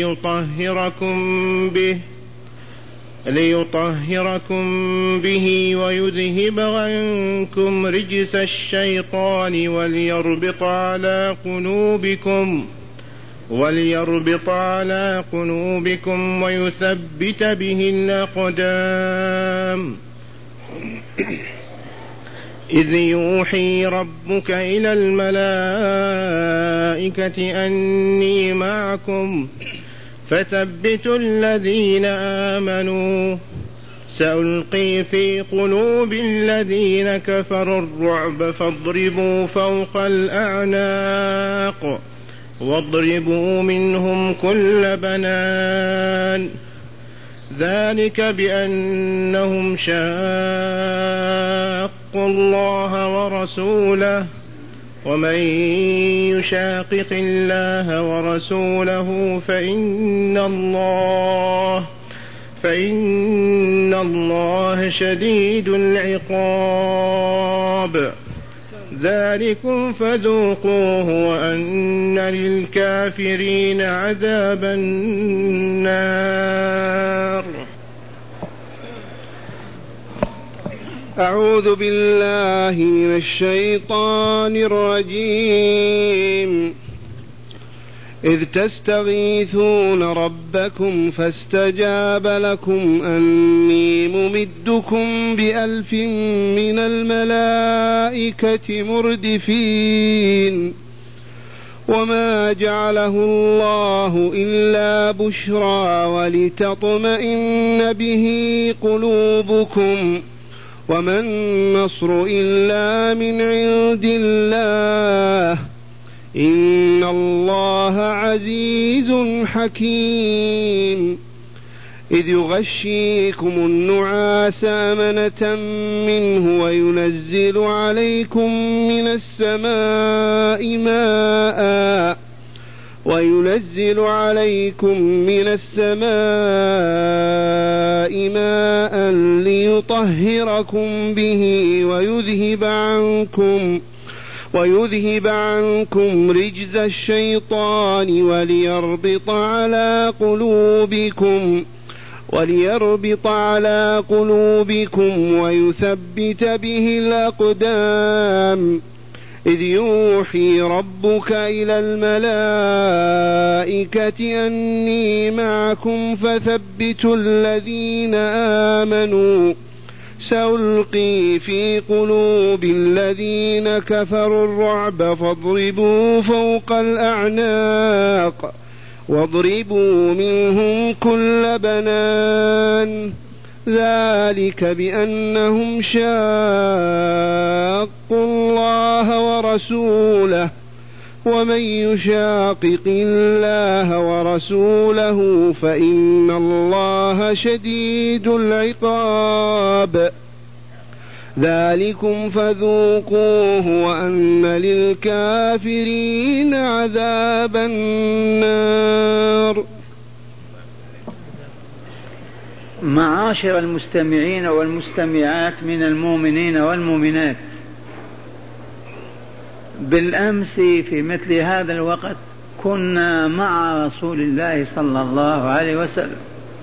ليطهركم به ويذهب عنكم رجس الشيطان وليربط على قلوبكم ويثبت به الأقدام. إذ يوحي ربك إلى الملائكة أني معكم فثبتوا الذين آمنوا، سألقي في قلوب الذين كفروا الرعب فاضربوا فوق الأعناق واضربوا منهم كل بنان ذلك بأنهم شاقوا الله ورسوله ومن يشاقق الله ورسوله فإن الله شديد العقاب ذلكم فذوقوه وأن للكافرين عذاب النار. أعوذ بالله من الشيطان الرجيم. إذ تستغيثون ربكم فاستجاب لكم أني ممدكم ب1000 من الملائكة مردفين وما جعله الله إلا بشرى ولتطمئن به قلوبكم وما النصر إلا من عند الله إن الله عزيز حكيم. إذ يغشيكم النعاس أمنة منه وينزل عليكم من السماء ماء ليطهركم به ويذهب عنكم رجز الشيطان وليربط على قلوبكم ويثبت به الأقدام. إذ يوحي ربك إلى الملائكة أني معكم فثبتوا الذين آمنوا سألقي في قلوب الذين كفروا الرعب فاضربوا فوق الأعناق واضربوا منهم كل بنان ذلك بأنهم شاقوا الله ورسوله ومن يشاقق الله ورسوله فإن الله شديد العقاب ذلكم فذوقوه وأن للكافرين عذاب النار. معاشر المستمعين والمستمعات من المؤمنين والمؤمنات، بالأمس في مثل هذا الوقت كنا مع رسول الله صلى الله عليه وسلم،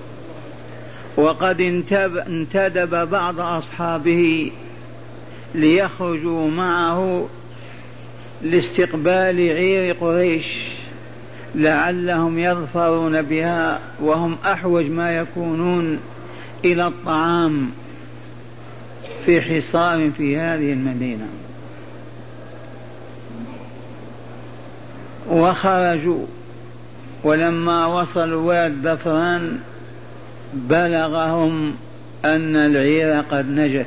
وقد انتدب بعض أصحابه ليخرجوا معه لاستقبال عير قريش لعلهم يظفرون بها، وهم أحوج ما يكونون إلى الطعام في حصار في هذه المدينة. وخرجوا، ولما وصلوا واد ظفران بلغهم أن العير قد نجت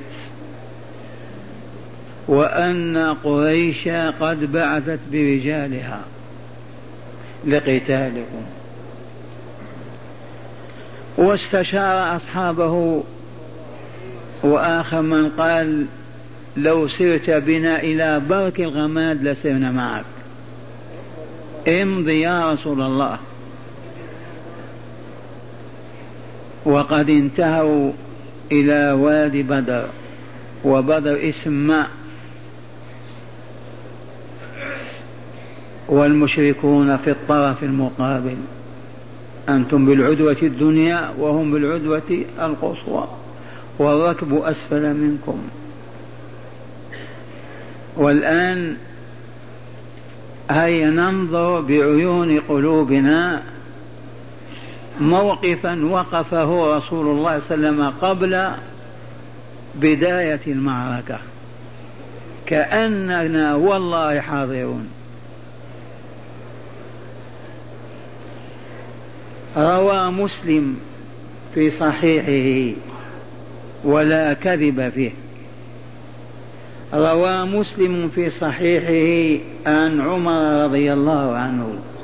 وأن قريش قد بعثت برجالها لقتالكم. واستشار أصحابه، وآخر من قال لو سرت بنا إلى برك الغماد لسرنا معك، امضي يا رسول الله. وقد انتهوا إلى وادي بدر، وبدر اسم ماء، والمشركون في الطرف المقابل، أنتم بالعدوة الدنيا وهم بالعدوة القصوى، والركب أسفل منكم. والآن هيا ننظر بعيون قلوبنا موقفا وقفه رسول الله صلى الله عليه وسلم قبل بداية المعركة، كأننا والله حاضرون. روى مسلم في صحيحه ولا كذب فيه، روى مسلم في صحيحه عن عمر رضي الله عنه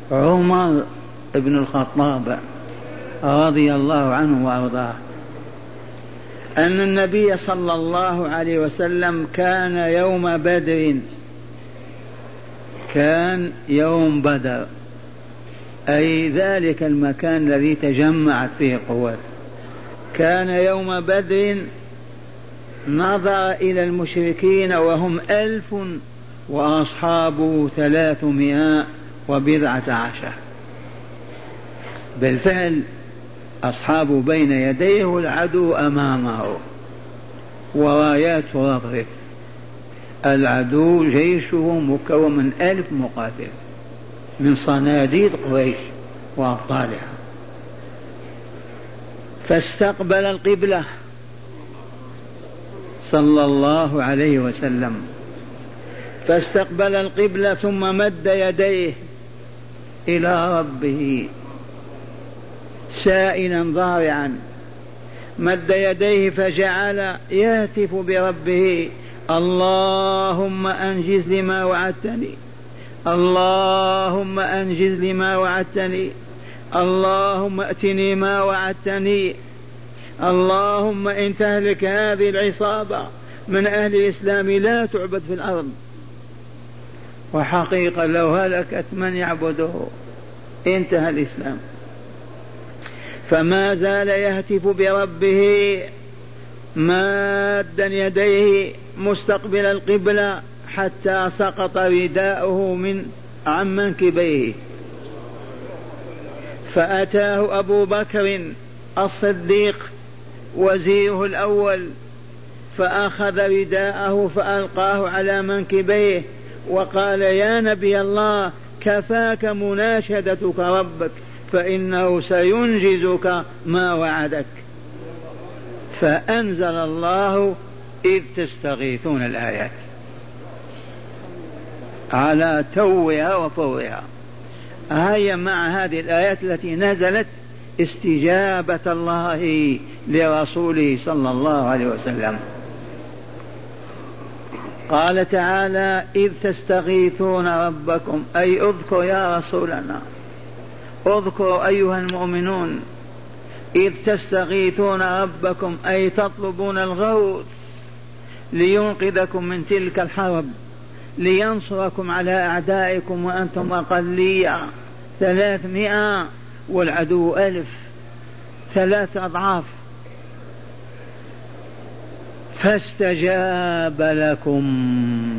عمر بن الخطاب رضي الله عنه وأرضاه أن النبي صلى الله عليه وسلم كان يوم بدر، كان يوم بدر أي ذلك المكان الذي تجمعت فيه قوات، كان يوم بدر نظر إلى المشركين وهم 1000 وأصحابه 310. بالفعل أصحابه بين يديه والعدو أمامه ورايات ترفرف. العدو جيشه مكون من 1000 مقاتل من صناديد قريش وأبطالها. فاستقبل القبلة صلى الله عليه وسلم، فاستقبل القبلة ثم مد يديه إلى ربه سائلا ضارعا، مد يديه فجعل يهتف بربه: اللهم أنجز لما وعدتني، اللهم أنجز لما وعدتني، اللهم ائتني ما وعدتني، اللهم إن تهلك هذه العصابة من أهل الإسلام لا تعبد في الأرض. وحقيقة لو هلكت من يعبده انتهى الإسلام. فما زال يهتف بربه مادا يديه مستقبل القبلة حتى سقط رداؤه من عن منكبيه. فأتاه أبو بكر الصديق وزيره الأول فأخذ رداءه فألقاه على منكبيه وقال: يا نبي الله، كفاك مناشدتك ربك فإنه سينجزك ما وعدك. فأنزل الله: إذ تستغيثون الآيات على توها وفورها. هيا مع هذه الآيات التي نزلت استجابة الله لرسوله صلى الله عليه وسلم. قال تعالى: إذ تستغيثون ربكم، أي اذكر يا رسولنا، اذكروا أيها المؤمنون، إذ تستغيثون ربكم أي تطلبون الغوث لينقذكم من تلك الحرب، لينصركم على أعدائكم وأنتم أقلية 300 والعدو 1000، 3 أضعاف. فاستجاب لكم.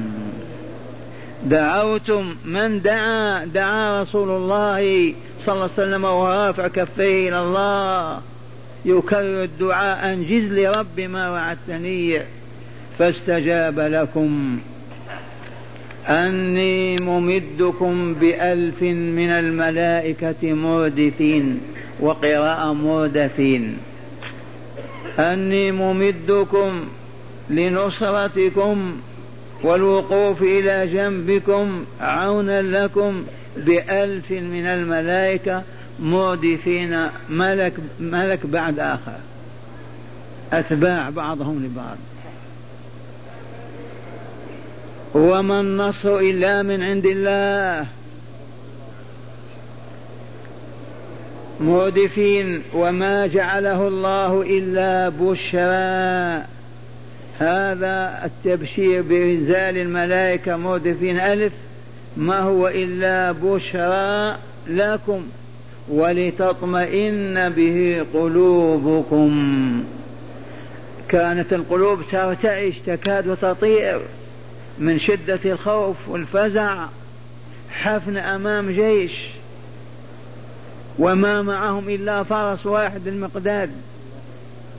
دعوتم، من دعا رسول الله صلى الله عليه وسلم ورافع كفيه إلى الله يكرر الدعاء: أنجز لرب ما وعدتني. فاستجاب لكم أني ممدكم ب1000 من الملائكة مردفين، وقراءة مردفين. أني ممدكم لنصرتكم والوقوف إلى جنبكم عونا لكم ب1000 من الملائكة مردفين، ملك بعد آخر، أتباع بعضهم لبعض. وما النصر إلا من عند الله. مردفين، وما جعله الله إلا بشرى. هذا التبشير بإنزال الملائكة مردفين 1000 ما هو إلا بشرى لكم ولتطمئن به قلوبكم. كانت القلوب ترتعش تكاد تطير من شدة الخوف والفزع، حفن أمام جيش وما معهم إلا فرس واحد المقداد،